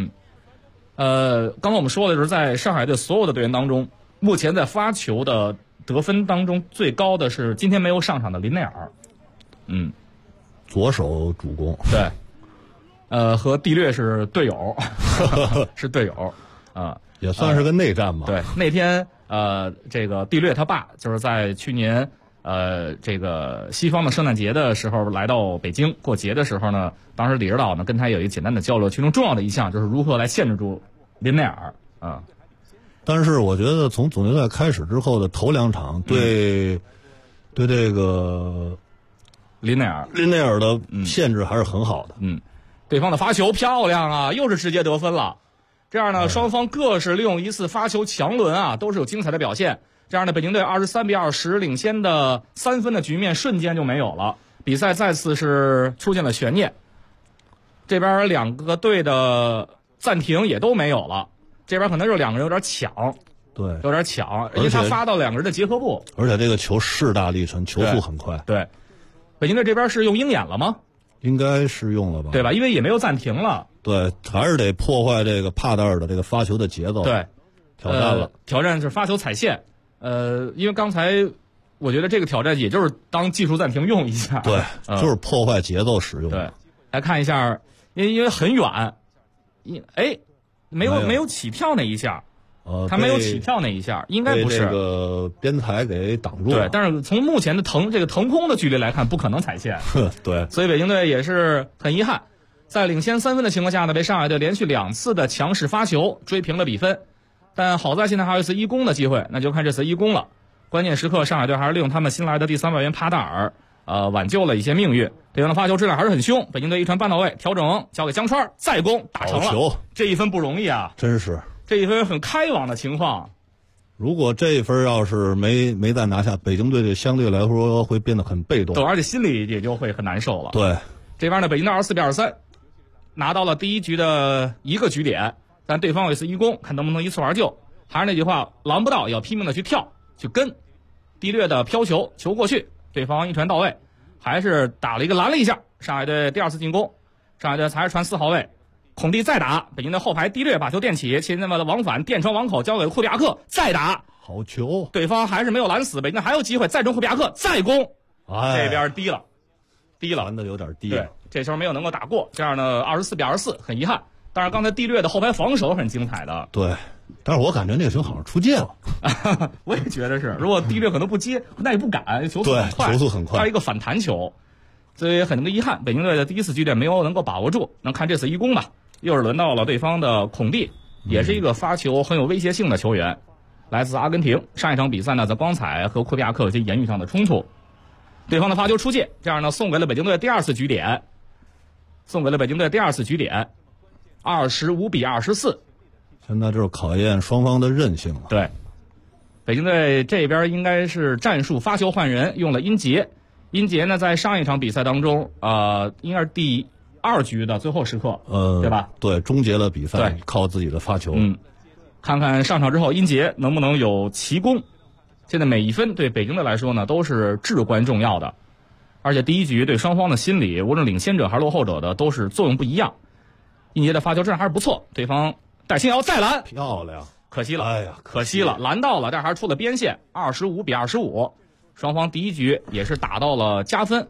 刚才我们说的就是在上海队所有的队员当中，目前在发球的得分当中最高的是今天没有上场的林内尔。 左手主攻。 对。和蒂略是队友，是队友， 也算是个内战吧。 对，那天这个蒂略他爸就是在去年这个西方的圣诞节的时候来到北京过节的时候呢，当时李指导呢跟他有一个简单的交流，其中重要的一项就是如何来限制住林内尔啊。 但是我觉得从总决赛开始之后的头2场，对这个林内尔的限制还是很好的。 对方的发球漂亮啊，又是直接得分了。这样呢，双方各是利用一次发球强轮啊，都是有精彩的表现。 这样的北京队23-20领先的3分的局面瞬间就没有了，比赛再次是出现了悬念。这边两个队的暂停也都没有了，这边可能就是两个人有点抢， 对， 有点抢，因为他发到两个人的结合部， 而且这个球势大力沉，球速很快。 对，北京队这边是用鹰眼了吗？ 应该是用了吧， 对吧？因为也没有暂停了。 对，还是得破坏这个帕德尔的这个发球的节奏。 对， 挑战了， 挑战是发球踩线。因为刚才我觉得这个挑战也就是当技术暂停用一下。 对，就是破坏节奏使用。 对，来看一下，因为很远，没有起跳那一下。他没有起跳那一下，应该不是。 这个边裁给挡住了。 对，但是从目前的这个腾空的距离来看，不可能踩线。 对， 所以北京队也是很遗憾，在领先3分的情况下呢，被上海队连续2次的强势发球追平了比分。但好在现在还有一次一攻的机会，那就看这次一攻了。关键时刻，上海队还是利用他们新来的第3外援帕达尔，挽救了一些命运。对方的发球质量还是很凶，北京队一传半到位，调整交给江川，再攻打成了。 球， 这一分不容易啊， 真是。 这一分很开往的情况， 如果这一分要是没再拿下，北京队相对来说会变得很被动， 对，而且心里也就会很难受了。 对， 这边呢，北京队24-23拿到了第一局的一个局点，但对方有一次一攻，看能不能一蹴而就。还是那句话，拦不到也要拼命的去跳去跟，低略的飘球，球过去，对方一传到位，还是打了一个拦了一下。上海队第2次进攻，上海队还是传4号位。孔蒂再打，北京队后排低略把球垫起，切那么的往返垫传网口交给库比亚克，再打， 好球， 对方还是没有拦死，北京队还有机会再中库比亚克再攻，这边低了， 拦的有点低了， 对，这球没有能够打过，这样呢24-24很遗憾。但是刚才低略的后排防守很精彩的， 对，但是我感觉那个球好像出界了， 我也觉得是，如果低略可能不接，那也不敢，球速很快， 球速很快， 还有一个反弹球，所以很遗憾，北京队的第一次局点没有能够把握住，能看这次一攻吧。又是轮到了对方的孔蒂，也是一个发球很有威胁性的球员，来自阿根廷。上一场比赛呢，在光彩和库比亚克有些言语上的冲突，对方的发球出界，这样呢送给了北京队第2次局点，25-24。 现在就是考验双方的韧性了。 对，北京队这边应该是战术发球换人，用了殷杰呢在上一场比赛当中应该是第2局的最后时刻，对吧？ 对，终结了比赛，靠自己的发球。 看看上场之后殷杰能不能有奇功。现在每一分对北京队来说呢都是至关重要的，而且第一局对双方的心理，无论领先者还是落后者的都是作用不一样。殷杰的发球质量还是不错，对方戴青瑶再拦， 漂亮， 可惜了，可惜了，拦到了，但还是出了边线，25-25。双方第一局也是打到了加分。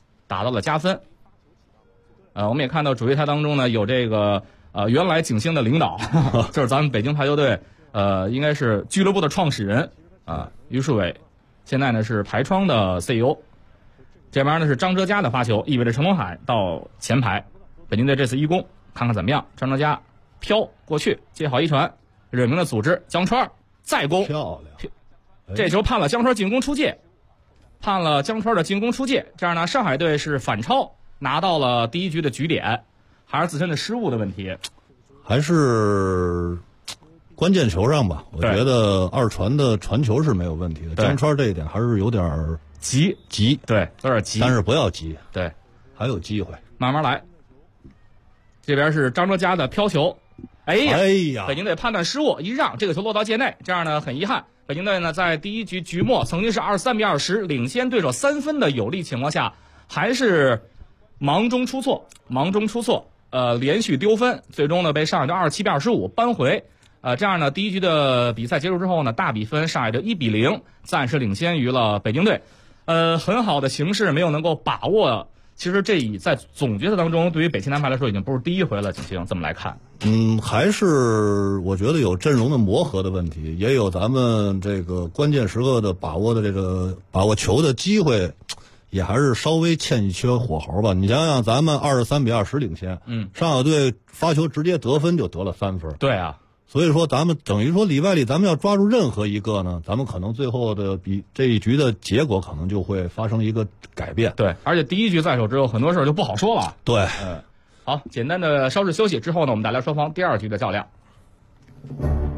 我们也看到主席台当中呢有这个原来景星的领导，就是咱们北京排球队应该是俱乐部的创始人于树伟，现在呢是排窗的 CEO。这边呢是张哲嘉的发球，意味着陈龙海到前排。北京队这次一攻看看怎么样，张哲嘉飘过去接好一传，惹明的组织江川再攻， 漂亮， 这球判了江川进攻出界，这样呢上海队是反超拿到了第一局的局点，还是自身的失误的问题， 还是关键球上吧。我觉得二传的传球是没有问题的，江川这一点还是有点急， 对，有点急， 但是不要急， 对， 还有机会， 慢慢来。这边是张哲嘉的飘球，哎呀，北京队判断失误，一让这个球落到界内，这样呢很遗憾，北京队呢在第一局局末曾经是23-20领先对手3分的有利情况下，还是忙中出错，连续丢分，最终呢被上海队27-25扳回。这样呢第一局的比赛结束之后呢，大比分上海队1-0，暂时领先于了北京队。很好的形势没有能够把握。其实这在总决赛当中，对于北青南排来说已经不是第一回了。景星怎么来看？ 还是我觉得有阵容的磨合的问题，也有咱们这个关键时刻的把握球的机会，也还是稍微欠一缺火候吧。你想想，咱们23-20领先，上海队发球直接得分就得了3分。 对啊。 所以说，咱们等于说里外里，咱们要抓住任何一个呢，咱们可能最后的这一局的结果可能就会发生一个改变。 对，而且第一局在手之后，很多事儿就不好说了。 对， 好，简单的稍事休息之后呢，我们带来双方第2局的较量。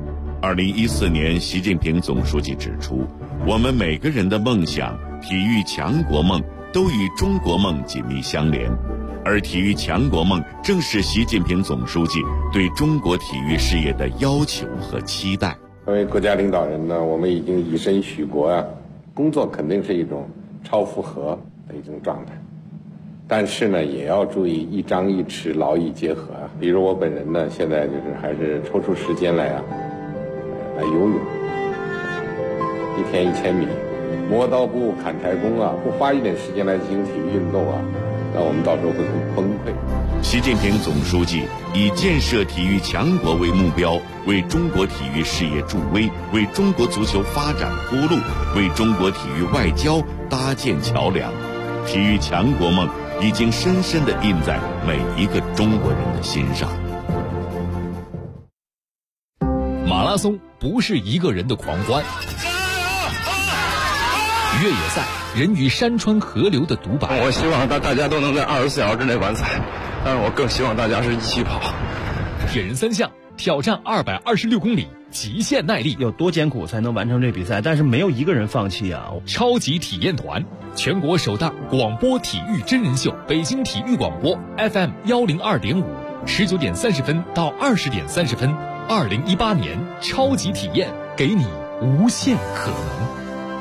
2014年，习近平总书记指出，我们每个人的梦想、体育强国梦都与中国梦紧密相连，而体育强国梦正是习近平总书记对中国体育事业的要求和期待。 作为国家领导人呢，我们已经以身许国啊，工作肯定是一种超负荷的一种状态，但是呢，也要注意一张一弛，劳逸结合啊。比如我本人呢，现在就是还是抽出时间来游泳，一天1000米，磨刀不误砍柴工啊，不花一点时间来进行体育运动啊，那我们到时候会很崩溃。 习近平总书记以建设体育强国为目标，为中国体育事业助威，为中国足球发展铺路，为中国体育外交搭建桥梁。体育强国梦已经深深地印在每一个中国人的心上。 马拉松不是一个人的狂欢，越野赛人与山川河流的独白。 我希望大家都能在24小时之内完赛，但是我更希望大家是一起跑。 铁人3项挑战226公里，极限耐力， 有多艰苦才能完成这比赛？但是没有一个人放弃啊！ 超级体验团，全国首档广播体育真人秀，北京体育广播 FM 102.5，19点30分到20点30分。2018年超级体验，给你无限可能。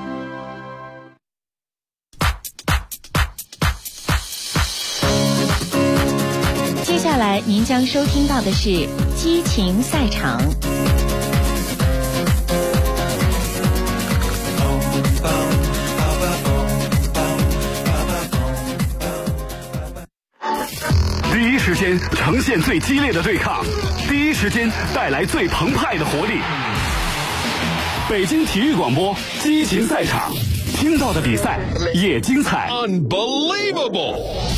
接下来您将收听到的是激情赛场。 第一时间呈现最激烈的对抗，第一时间带来最澎湃的活力。北京体育广播激情赛场，听到的比赛也精彩。 Unbelievable！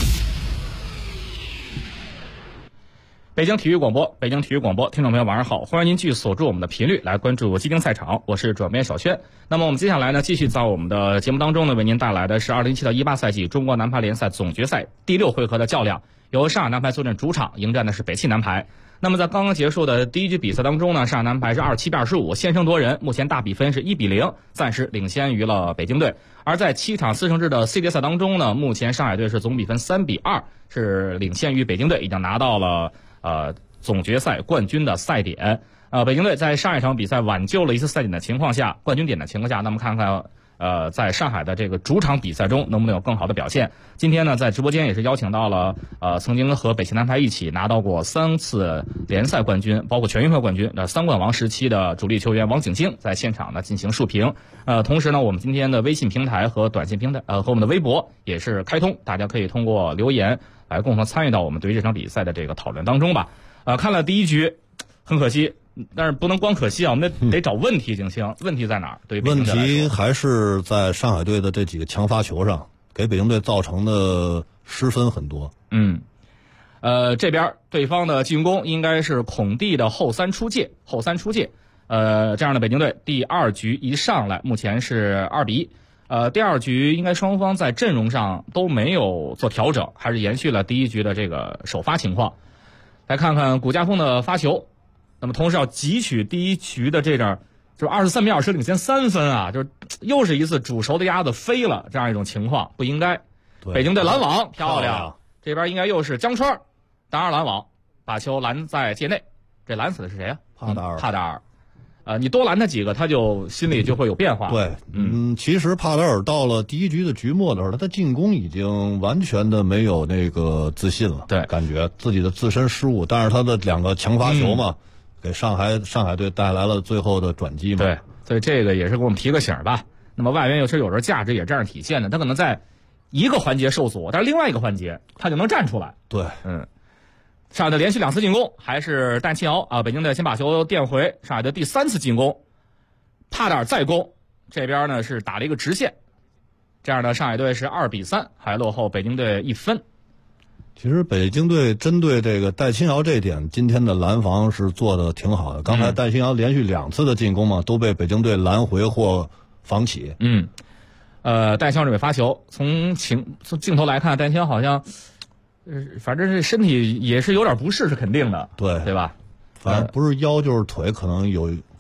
北京体育广播，北京体育广播，听众朋友晚上好，欢迎您继续锁住我们的频率来关注激情赛场，我是转编小轩。那么我们接下来呢，继续在我们的节目当中呢，为您带来的是2017到18赛季中国男排联赛总决赛第6回合的较量，由上海男排坐镇主场迎战的是北汽男排。那么在刚刚结束的第一局比赛当中呢，上海男排是27比25先声夺人，目前大比分是1比0，暂时领先于了北京队。而在7场4胜制的 C 决赛当中呢，目前上海队是总比分3比2，是领先于北京队，已经拿到了总决赛冠军的赛点。北京队在上一场比赛挽救了一次赛点的情况下，冠军点的情况下，那么看看在上海的这个主场比赛中能不能有更好的表现。今天呢，在直播间也是邀请到了曾经和北汽男排一起拿到过3次联赛冠军，包括全运会冠军的3冠王时期的主力球员王景清在现场呢进行述评。同时呢，我们今天的微信平台和短信平台和我们的微博也是开通，大家可以通过留言来共同参与到我们对于这场比赛的这个讨论当中吧。看了第一局，很可惜，但是不能光可惜啊，我们得找问题。景清，问题在哪儿？对于北京队来说， 问题还是在上海队的这几个强发球上，给北京队造成的失分很多。 这边对方的进攻应该是孔蒂的后三出界。这样的北京队第2局一上来，目前是2比1。第2局应该双方在阵容上都没有做调整，还是延续了第1局的这个首发情况。来看看古家峰的发球，那么同时要汲取第1局的这阵就是23比20领先3分啊，就是又是一次煮熟的鸭子飞了这样一种情况，不应该。北京队拦网漂亮，这边应该又是江川打2拦网，把球拦在界内。这拦死的是谁啊？帕达尔。你多拦他几个，他就心里就会有变化。 对，其实帕达尔到了第1局的局末的时候，他进攻已经完全的没有那个自信了。 对， 感觉自己的自身失误，但是他的2个强发球嘛，给上海队带来了最后的转机嘛。 对，所以这个也是给我们提个醒吧。那么外援有时候价值也这样体现的，他可能在一个环节受阻，但是另外一个环节他就能站出来。 对， 上海队连续2次进攻，还是戴庆尧北京队先把球垫回，上海队第3次进攻，帕达尔再攻，这边呢是打了一个直线，这样呢上海队是2比3，还落后北京队1分。 其实北京队针对这个戴庆尧这点，今天的拦防是做的挺好的。刚才戴庆尧连续2次的进攻嘛，都被北京队拦回或防起。 戴庆尧准备发球，从镜头来看，戴庆尧好像反正是身体也是有点不适，是肯定的，对吧？ 反正不是腰就是腿，可能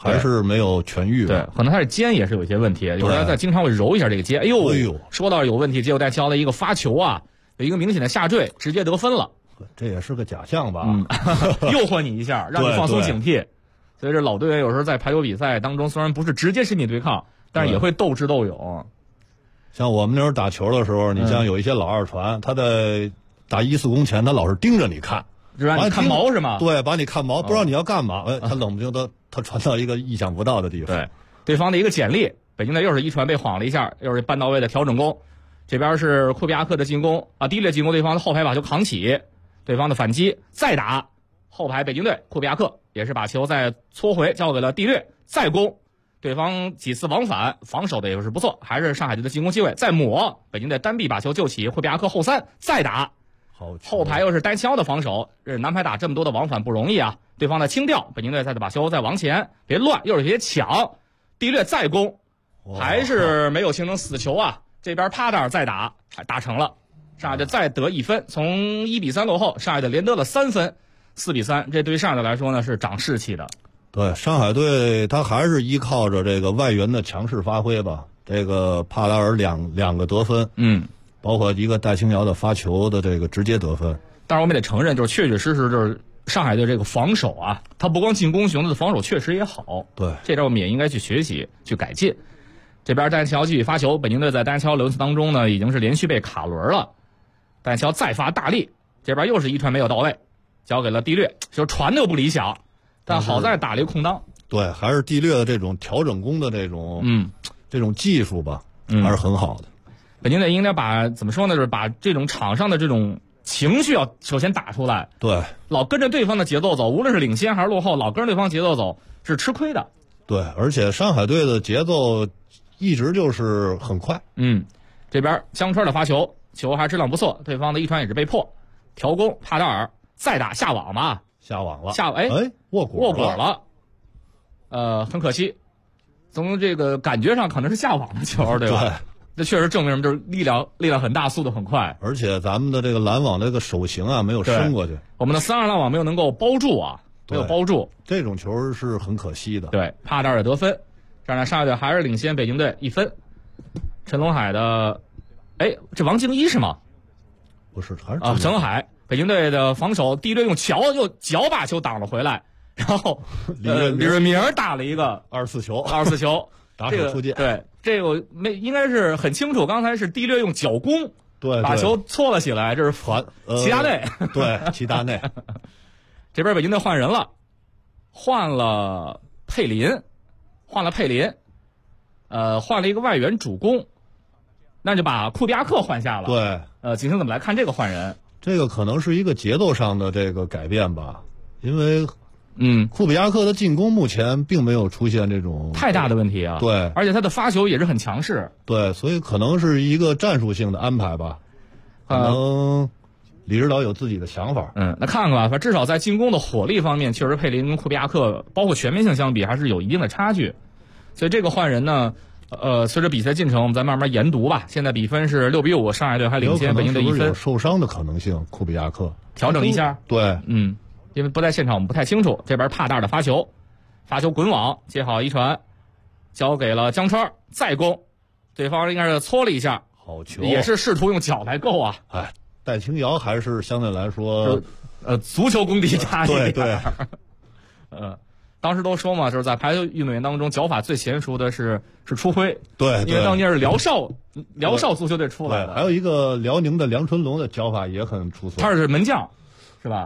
还是没有痊愈。 对，可能他是肩也是有一些问题，有人在经常会揉一下这个肩。哎呦，说到有问题，结果带乔的一个发球啊，有一个明显的下坠，直接得分了。 这也是个假象吧？ 诱惑你一下，让你放松警惕。所以这老队员有时候在排球比赛当中，虽然不是直接身体对抗，但是也会斗智斗勇。 像我们那时候打球的时候，你像有一些老二传，他在打1、4攻前，他老是盯着你看， 让你看毛是吗？ 对，把你看毛，不知道你要干嘛。他冷不丁他传到一个意想不到的地方。 对方的一个简历，北京队又是一传被晃了一下，又是半到位的调整攻。这边是库比亚克的进攻啊，低劣进攻，对方的后排把球扛起，对方的反击再打，后排北京队库比亚克也是把球再搓回，交给了地略，再攻。对方几次往返，防守的也是不错，还是上海队的进攻机会。再抹，北京队单臂把球救起，库比亚克后三再打，后排又是单枪的防守，南排打这么多的往返不容易啊。对方的轻调，北京队再把球再往前，别乱，又是别抢，地略再攻，还是没有形成死球啊。这边帕达尔再打，打成了，上海队再得1分，从1-3落后，上海队连得了3分，4-3，这对于上海队来说呢是长士气的。 对，上海队他还是依靠着这个外援的强势发挥吧。这个帕达尔两个得分，包括一个戴清瑶的发球的这个直接得分。 但是我们得承认，就是确确实实就是上海队这个防守啊，他不光进攻雄的防守确实也好。 对， 这点我们也应该去学习去改进。这边戴清瑶继续发球，北京队在戴清瑶轮次当中呢已经是连续被卡轮了。戴清瑶再发大力，这边又是一传没有到位，交给了地略，就传的又不理想。但好在打了一个空当， 对，还是地略的这种调整攻的这种，这种技术吧，还是很好的。 北京队应该把怎么说呢？就是把这种场上的这种情绪要首先打出来。 对， 老跟着对方的节奏走，无论是领先还是落后，老跟着对方节奏走是吃亏的。 对，而且上海队的节奏一直就是很快。 这边江川的发球，球还质量不错，对方的一传也是被迫调攻，帕达尔再打下网嘛。 下网了， 握果了，很可惜，从这个感觉上可能是下网的球，对吧？对，这确实证明什么？就是力量很大，速度很快， 而且咱们的这个拦网这个手型啊没有伸过去， 我们的3-2拦网没有能够包住啊，没有包住， 这种球是很可惜的。 对，帕达尔得分，这样呢，上海队还是领先北京队1分。陈龙海的，这王敬一是吗？ 不是，还是陈龙海。北京队的防守，地略用脚把球挡了回来，然后李瑞明打了一个 24 球， 打手出界。 对，这个应该是很清楚，刚才是地略用脚攻， 对， 把球搓了起来，这是齐达内， 对，齐达内。 这边北京队换人了，换了佩林，换了一个外援主攻，那就把库比亚克换下了。 对， 景星怎么来看这个换人？ 这个可能是一个节奏上的这个改变吧，因为库比亚克的进攻目前并没有出现这种太大的问题啊。 对， 而且他的发球也是很强势。 对，所以可能是一个战术性的安排吧。可能李指导有自己的想法。 那看看吧，反正至少在进攻的火力方面，确实佩林跟库比亚克包括全面性相比还是有一定的差距。所以这个换人呢，随着比赛进程，我们再慢慢研读吧。现在比分是6-5，上海队还领先北京队1分。 有受伤的可能性，库比亚克调整一下。 对， 因为不在现场，我们不太清楚。这边帕大的发球滚网，接好一传，交给了江川，再攻，对方应该是搓了一下， 好球， 也是试图用脚来够啊。 戴清瑶还是相对来说， 足球功底差一点。 对， 当时都说嘛，就是在排球运动员当中，脚法最娴熟的是初辉。 对， 因为当年是辽少足球队出来的。 还有一个辽宁的梁春龙的脚法也很出色。 他是门将，是吧？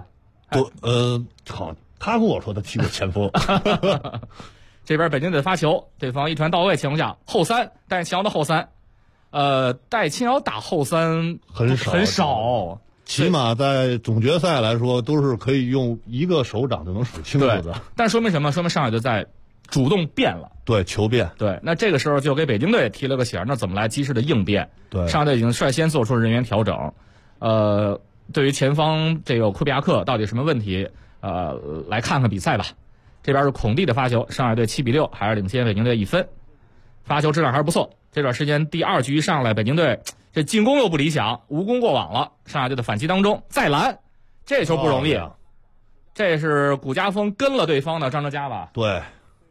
他跟我说他踢过前锋。 这边北京队发球，对方一传到位，情况下后三，戴清瑶的后三，戴清瑶打后三很少。 起码在总决赛来说，都是可以用一个手掌就能数清楚的。 但说明什么？说明上海队在主动变了。 对，求变。 对，那这个时候就给北京队提了个醒，那怎么来及时的应变？ 对， 上海队已经率先做出了人员调整。对于前方这个库比亚克到底什么问题？来看看比赛吧。这边是孔蒂的发球，上海队7-6，还是领先北京队1分。发球质量还是不错。这段时间第2局一上来，北京队这进攻又不理想，无功过网了。上海队的反击当中再拦，这球不容易。这是古家峰跟了对方的张哲嘉吧？ 对，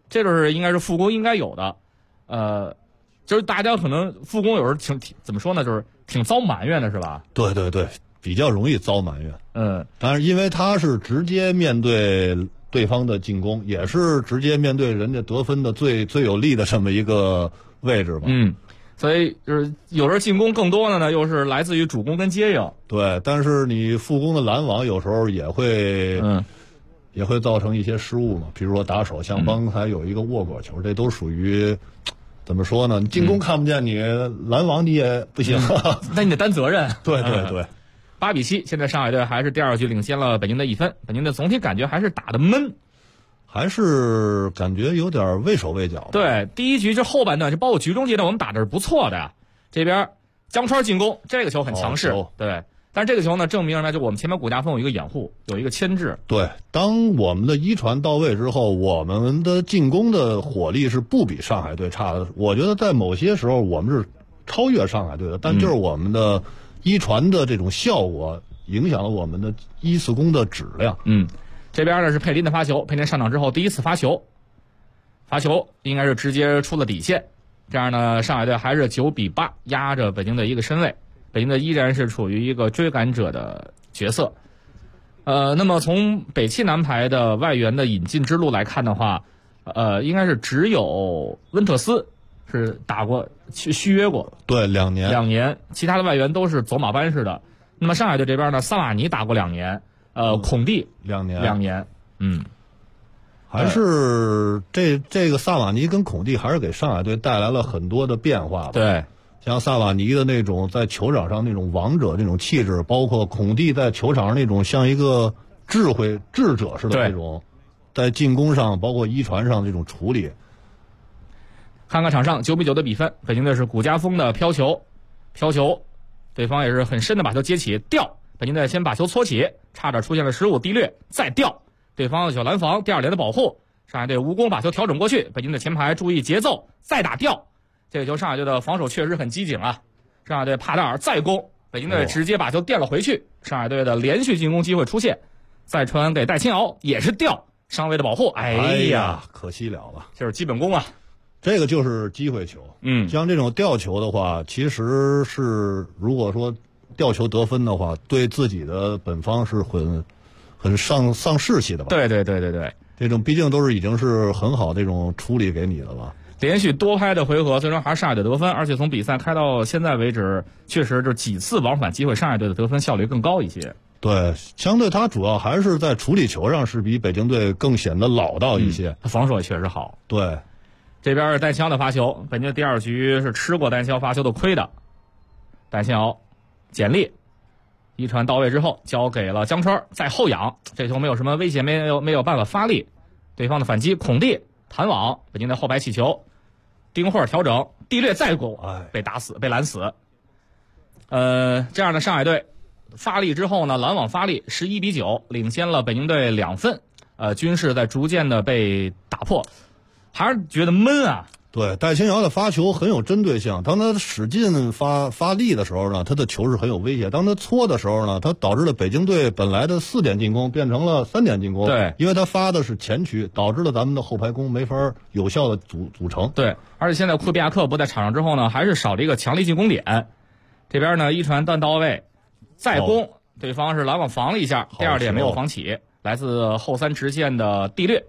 这就是应该是副攻应该有的。就是大家可能副攻有时候挺怎么说呢，就是挺遭埋怨的是吧？ 对对对，比较容易遭埋怨。但是因为他是直接面对对方的进攻，也是直接面对人家得分的最有利的这么一个位置吧。 所以就是有时候进攻更多的呢，又是来自于主攻跟接应。 对，但是你副攻的拦网有时候也会造成一些失误嘛，比如说打手，像刚才有一个握果球，这都属于怎么说呢？你进攻看不见，你拦网你也不行， 那你得担责任。 对对对。 8-7，现在上海队还是第2局领先了北京的1分。北京的总体感觉还是打得闷， 还是感觉有点畏手畏脚。 对，第1局就后半段，就包括局中阶段，我们打的是不错的。这边江川进攻，这个球很强势，对。但是这个球呢，证明呢，就我们前面古家锋有一个掩护，有一个牵制。 对，当我们的一传到位之后，我们的进攻的火力是不比上海队差的。我觉得在某些时候我们是超越上海队的，但就是我们的一传的这种效果影响了我们的一次攻的质量。 这边呢是佩林的发球，佩林上场之后第一次发球应该是直接出了底线，这样呢上海队还是9-8压着北京的一个身位，北京队依然是处于一个追赶者的角色。那么从北汽男排的外援的引进之路来看的话，应该是只有温特斯是打过续约过， 对，2年， 其他的外援都是走马班式的。那么上海队这边呢，萨瓦尼打过2年，孔蒂 2年，还是这个萨瓦尼跟孔蒂还是给上海队带来了很多的变化吧。 对， 像萨瓦尼的那种在球场上那种王者那种气质，包括孔蒂在球场上那种像一个智者似的那种，在进攻上包括一传上这种处理。 看看场上9-9的比分，北京队是古家锋的飘球，对方也是很深的把球接起吊，北京队先把球搓起，差点出现了失误，低掠再吊，对方小拦防第2连的保护，上海队无功把球调整过去，北京队前排注意节奏再打吊，这个球上海队的防守确实很机警啊，上海队帕达尔再攻，北京队直接把球垫了回去，上海队的连续进攻机会出现，再传给戴青瑶也是吊，上位的保护，哎呀可惜了， 就是基本功啊， 这个就是机会球。像这种吊球的话，其实是如果说吊球得分的话，对自己的本方是很丧士气的吧。 对， 这种毕竟都是已经是很好这种处理给你的了。 连续多拍的回合，最终还是上海队得分，而且从比赛开到现在为止，确实就几次往返机会，上海队的得分效率更高一些。 对，相对他主要还是在处理球上是比北京队更显得老道一些， 他防守也确实好。 对， 这边是戴青瑶的发球，北京第2局是吃过戴青瑶发球的亏的，戴青瑶简历一传到位之后交给了江川，再后仰，这球没有什么威胁，没有办法发力，对方的反击孔蒂弹网，北京的后排起球，丁慧调整地略再攻，被打死被拦死。这样的上海队发力之后呢，拦网发力11-9领先了北京队2分，均势在逐渐的被打破，还是觉得闷啊。 对，戴青瑶的发球很有针对性，当他使劲发力的时候呢，他的球是很有威胁，当他搓的时候呢，他导致了北京队本来的4点进攻变成了3点进攻。 对， 因为他发的是前区，导致了咱们的后排攻没法有效的组成。 对，而且现在库比亚克不在场上之后呢，还是少了一个强力进攻点。这边呢一传弹到位再攻，对方是拦网防了一下，第2点没有防起，来自后3直线的地略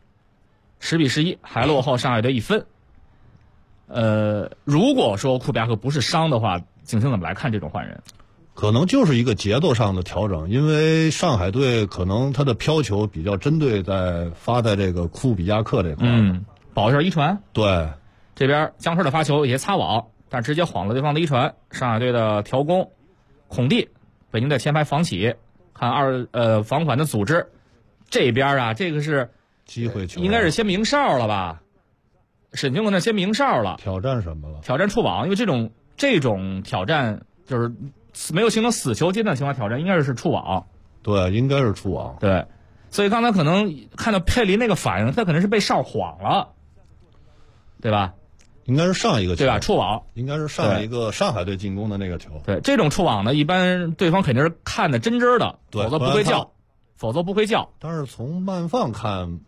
，10-11还落后上海队1分。如果说库比亚克不是伤的话，景星怎么来看这种换人？ 可能就是一个节奏上的调整，因为上海队可能他的飘球比较针对发在这个库比亚克这块， 保一下一传。 对， 这边江川的发球也擦网，但直接晃了对方的一传，上海队的调攻，孔蒂，北京队前排防起，看防反的组织，这边啊，这个是机会球， 应该是先鸣哨了吧？沈清文那先鸣哨了， 挑战什么了？ 挑战触网，因为这种挑战就是没有形成死球阶段的情况，挑战应该是触网。 对，应该是触网。 对，所以刚才可能看到佩林那个反应，他可能是被哨晃了，对吧？ 应该是上一个球， 对吧？触网应该是上一个上海队进攻的那个球。 对，这种触网呢，一般对方肯定是看的真真的，否则不会叫。 但是从慢放看，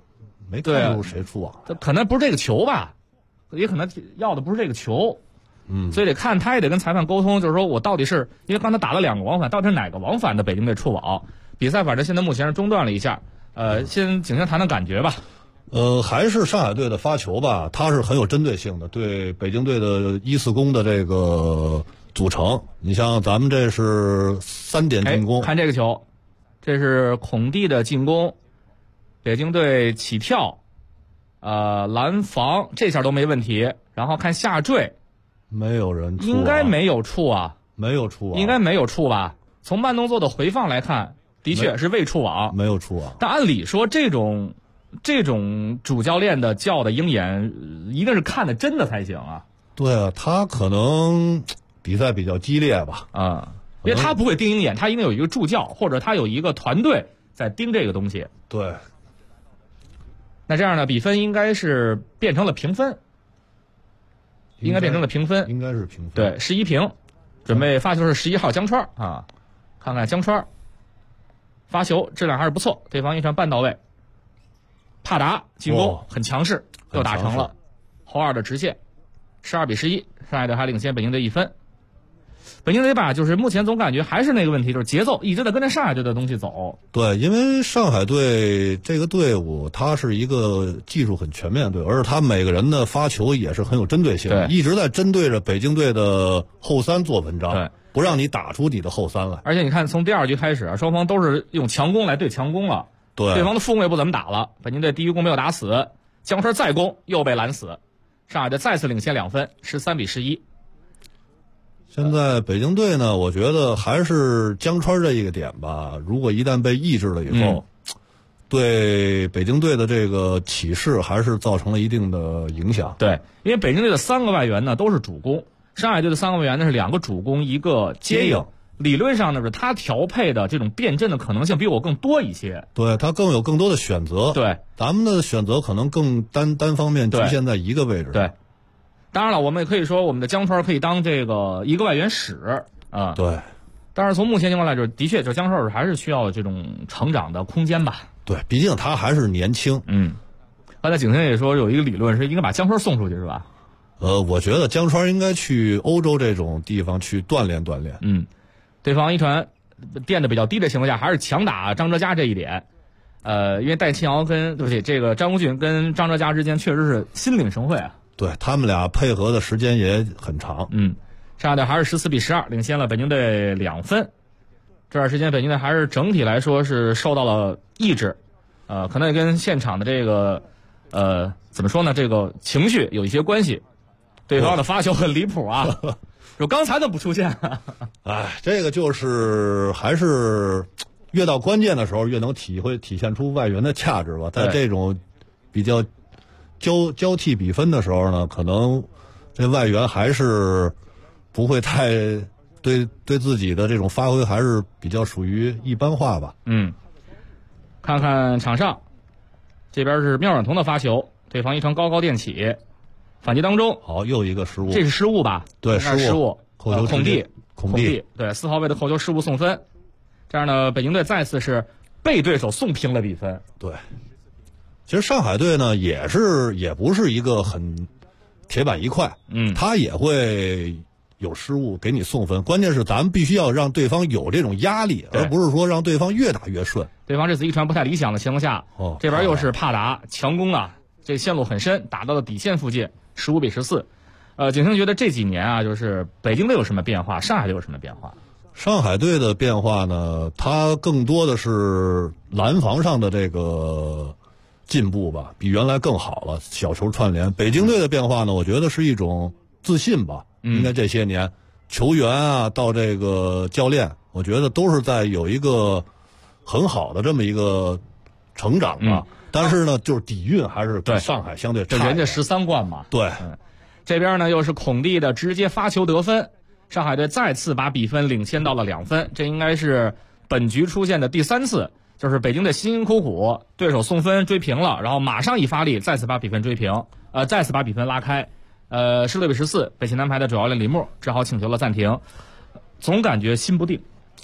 没看出谁触网， 可能不是这个球吧，也可能要的不是这个球。所以得看，他也得跟裁判沟通，就是说我到底是因为刚才打了2个往返，到底是哪个往返的北京队触网？比赛反正现在目前是中断了一下。先景星谈谈感觉吧。 还是上海队的发球吧，它是很有针对性的，对北京队的1-4攻的这个组成。你像咱们这是3点进攻， 看这个球，这是孔蒂的进攻，北京队起跳，拦防这下都没问题，然后看下坠。 没有人触， 应该没有触啊， 没有触啊， 应该没有触吧？从慢动作的回放来看，的确是未触网， 没有触网。 但按理说，这种主教练的叫的鹰眼，一定是看的真的才行啊。 对啊，他可能比赛比较激烈吧， 因为他不会盯鹰眼，他应该有一个助教，或者他有一个团队在盯这个东西。 对。 那这样呢，比分应该是变成了平分。应该变成了平分， 应该是平分。 对，11平，准备发球是11号江川啊，看看江川发球质量还是不错，对方一传半到位，帕达进攻很强势，又打成了后2的直线，12比11，上海队还领先北京队1分。北京队吧，就是目前总感觉还是那个问题，就是节奏一直在跟着上海队的东西走。 对，因为上海队这个队伍，它是一个技术很全面的队伍，而且他每个人的发球也是很有针对性的，一直在针对着北京队的后3做文章， 对， 不让你打出你的后3来。 而且你看，从第2局开始，双方都是用强攻来对强攻了，对方的副攻也不怎么打了，北京队第1攻没有打死，江川再攻又被拦死，上海队再次领先2分，13比11。 现在北京队呢，我觉得还是江川这一个点吧，如果一旦被抑制了以后，对北京队的这个起势还是造成了一定的影响。 对，因为北京队的3个外援呢都是主攻，上海队的3个外援呢是2个主攻1个接应，理论上呢是他调配的这种变阵的可能性比我更多一些。 对，他更有更多的选择。 对， 咱们的选择可能更单方面局限在一个位置。 对。当然了，我们也可以说我们的江川可以当这个1个外援使啊。 对。 但是从目前情况来说，的确，就江川还是需要这种成长的空间吧。 对，毕竟他还是年轻。 刚才景星也说有一个理论是应该把江川送出去，是吧？ 我觉得江川应该去欧洲这种地方去锻炼锻炼。 对方一传垫的比较低的情况下，还是强打张哲嘉这一点。因为戴庆尧对不起，这个张国俊跟张哲嘉之间确实是心领神会啊。 对，他们俩配合的时间也很长。 上海队还是14比12领先了北京队2分。这段时间北京队还是整体来说是受到了抑制，可能也跟现场的这个怎么说呢，这个情绪有一些关系。对方的发球很离谱啊，就刚才都不出现。 这个就是还是越到关键的时候越能体现出外援的价值吧。在这种比较交替比分的时候呢，可能这外援还是不会太对自己的这种发挥还是比较属于一般化吧。 看看场上，这边是妙远彤的发球，对方一传高垫起，反击当中， 好，又一个失误， 这是失误吧？ 对， 失误， 扣球孔蒂， 对 ，4号位的扣球失误送分，这样呢，北京队再次是被对手送平了比分。 对。其实上海队呢也不是一个很铁板一块，他也会有失误给你送分，关键是咱们必须要让对方有这种压力，而不是说让对方越打越顺。 对方这次一传不太理想的情况下，这边又是帕达强攻啊，这线路很深，打到了底线附近，15比14。景星觉得这几年啊，就是北京队有什么变化，上海队有什么变化？ 上海队的变化呢，它更多的是拦防上的这个进步吧，比原来更好了，小球串联。北京队的变化呢，我觉得是一种自信吧。应该这些年球员啊到这个教练，我觉得都是在有一个很好的这么一个成长吧。但是呢，就是底蕴还是跟上海相对差。 这人家13冠嘛。 对。 这边呢又是孔蒂的直接发球得分，上海队再次把比分领先到了2分，这应该是本局出现的第3次。就是北京队辛辛苦苦，对手送分追平了，然后马上一发力，再次把比分追平，再次把比分拉开，16比14，北京男排的主教练李默只好请求了暂停，总感觉心不定。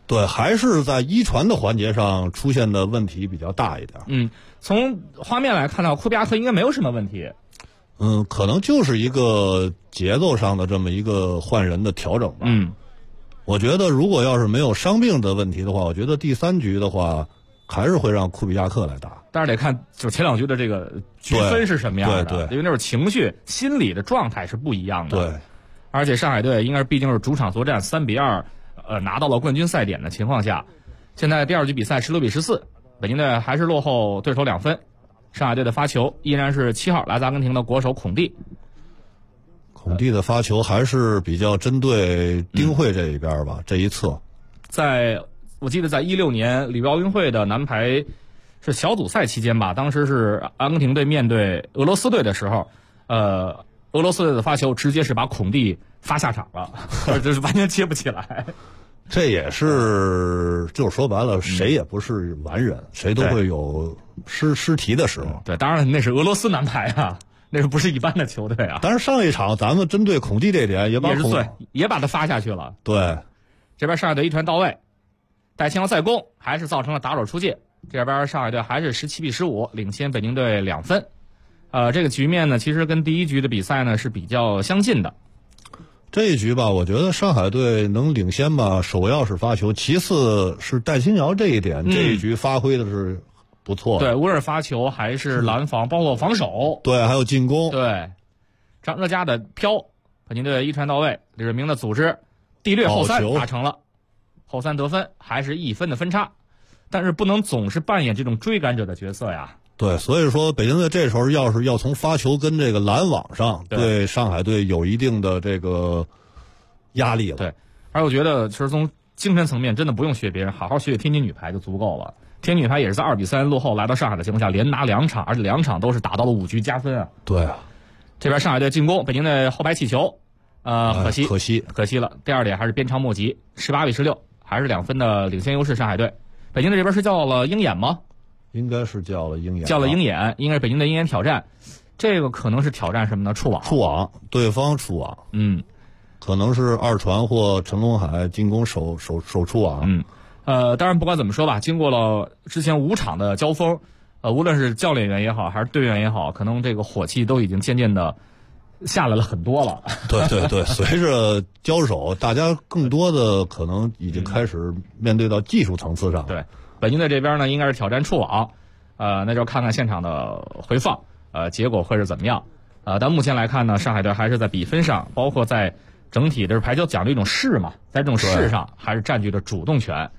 对，还是在一传的环节上出现的问题比较大一点。 从画面来看到，库比亚克应该没有什么问题。 可能就是一个节奏上的这么一个换人的调整吧。我觉得如果要是没有伤病的问题的话，我觉得第3局的话还是会让库比亚克来打。 但是得看就是前2局的这个局分是什么样的， 对， 因为那种情绪、心理的状态是不一样的。 对， 而且上海队应该毕竟是主场作战3-2，拿到了冠军赛点的情况下，现在第2局比赛16-14，北京队还是落后对手2分。上海队的发球依然是7号来自阿根廷的国手孔蒂。 孔蒂的发球还是比较针对丁慧这一边吧，这一侧。 我记得在16年里约奥运会的男排是小组赛期间吧，当时是阿根廷队面对俄罗斯队的时候，俄罗斯队的发球直接是把孔蒂发下场了，就是完全接不起来。 这也是，就是说白了，谁也不是完人，谁都会有失题的时候。 对，当然那是俄罗斯男排啊，那不是一般的球队啊。 但是上一场咱们针对孔蒂这点也把他发下去了。 对， 这边上海队一传到位，带枪再攻，还是造成了打扰出界。这边上海队还是17-15领先北京队2分。这个局面呢，其实跟第1局的比赛呢是比较相近的。 这一局吧，我觉得上海队能领先吧，首要是发球，其次是戴新瑶这一点，这一局发挥的是不错的。 对，无论是发球还是拦防，包括防守， 对，还有进攻。 对，张热佳的飘，北京队一传到位，李瑞明的组织，地略后3达成了，后3得分，还是1分的分差，但是不能总是扮演这种追赶者的角色呀。 对，所以说北京队这时候要是要从发球跟这个拦网上，对上海队有一定的这个压力了。 对，而我觉得其实从精神层面真的不用学别人，好好学天津女排就足够了。天津女排也是在2-3落后来到上海的情况下，连拿2场，而且2场都是打到了5局加分啊。 对啊， 这边上海队进攻，北京队后排起球，可惜了。第2点还是鞭长莫及，18-16，还是2分的领先优势上海队。北京队这边是叫了鹰眼吗？ 应该是叫了鹰眼， 应该是北京队鹰眼挑战，这个可能是挑战什么呢？触网， 对方触网，可能是2传或陈龙海进攻手触网， 当然不管怎么说吧，经过了之前5场的交锋，无论是教练员也好，还是队员也好，可能这个火气都已经渐渐的下来了很多了。 对，随着交手，大家更多的可能已经开始面对到技术层次上。 对。北京队这边呢，应该是挑战触网，那就看看现场的回放，结果会是怎么样。但目前来看呢，上海队还是在比分上，包括在整体的排球讲究一种势嘛，在这种势上还是占据着主动权。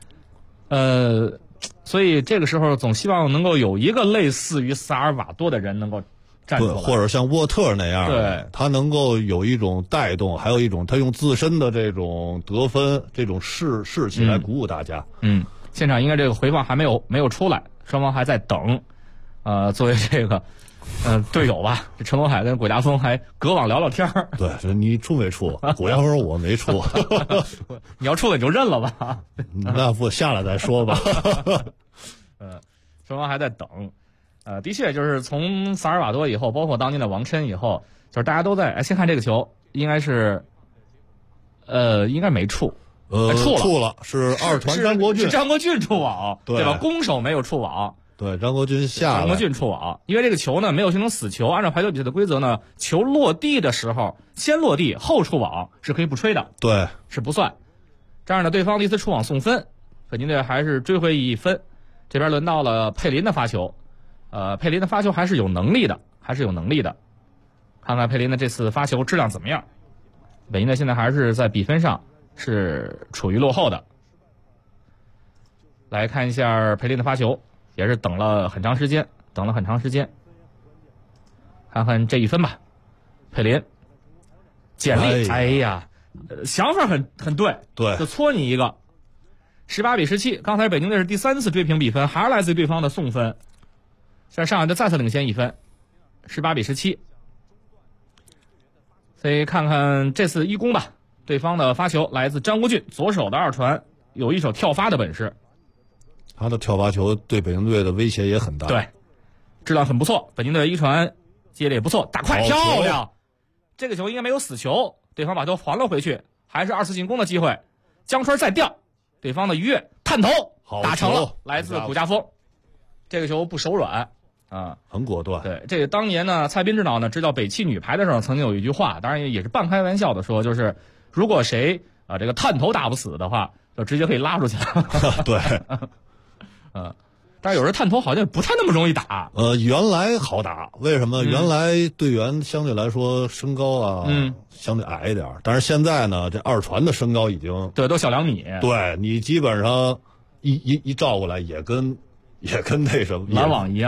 所以这个时候总希望能够有一个类似于萨尔瓦多的人能够站出来， 或者像沃特那样， 对， 他能够有一种带动，还有一种他用自身的这种得分、这种士气来鼓舞大家。 现场应该这个回放还没有出来，双方还在等。作为这个队友吧，这陈龙海跟谷家峰还隔网聊聊天儿。 对，你出没出？谷家峰我没出。 你要出了你就认了吧。 那不下来再说吧。 双方还在等。的确就是从萨尔瓦多以后，包括当年的王琛以后，就是大家都在先看这个球，应该是应该没触。 触了，是2传张国俊， 是张国俊触网，对吧？攻手没有触网， 对，张国俊张国俊触网，因为这个球呢没有形成死球，按照排球比赛的规则呢，球落地的时候先落地后触网是可以不吹的， 对， 是不算。这样呢，对方的一次触网送分，北京队还是追回1分。这边轮到了佩林的发球，佩林的发球还是有能力的，看看佩林的这次发球质量怎么样。北京队现在还是在比分上是处于落后的。来看一下佩林的发球，也是等了很长时间，看看这1分吧。佩林，简历，哎呀，想法很对，就搓你一个。18-17，刚才北京队是第3次追平比分，还是来自于对方的送分。现在上海队再次领先1分，18-17。所以看看这次一攻吧。对方的发球来自张国俊，左手的2传，有一手跳发的本事。 他的跳发球对北京队的威胁也很大。 对，质量很不错。北京队1传接的也不错，大快漂亮。这个球应该没有死球，对方把球还了回去，还是2次进攻的机会。江川再吊， 对方的一跃探头打成了， 球来自古家锋。这个球不手软啊， 很果断。 对，这个当年呢，蔡斌指导呢执教北汽女排的时候，曾经有一句话，当然也是半开玩笑的说，就是如果谁这个探头打不死的话，就直接可以拉出去了。 对， 但是有时候探头好像不太那么容易打。 原来好打，为什么？原来队员相对来说身高啊，相对矮一点，但是现在呢，这二传的身高已经对都小2米， 对你基本上一照过来也跟那什么篮网一样。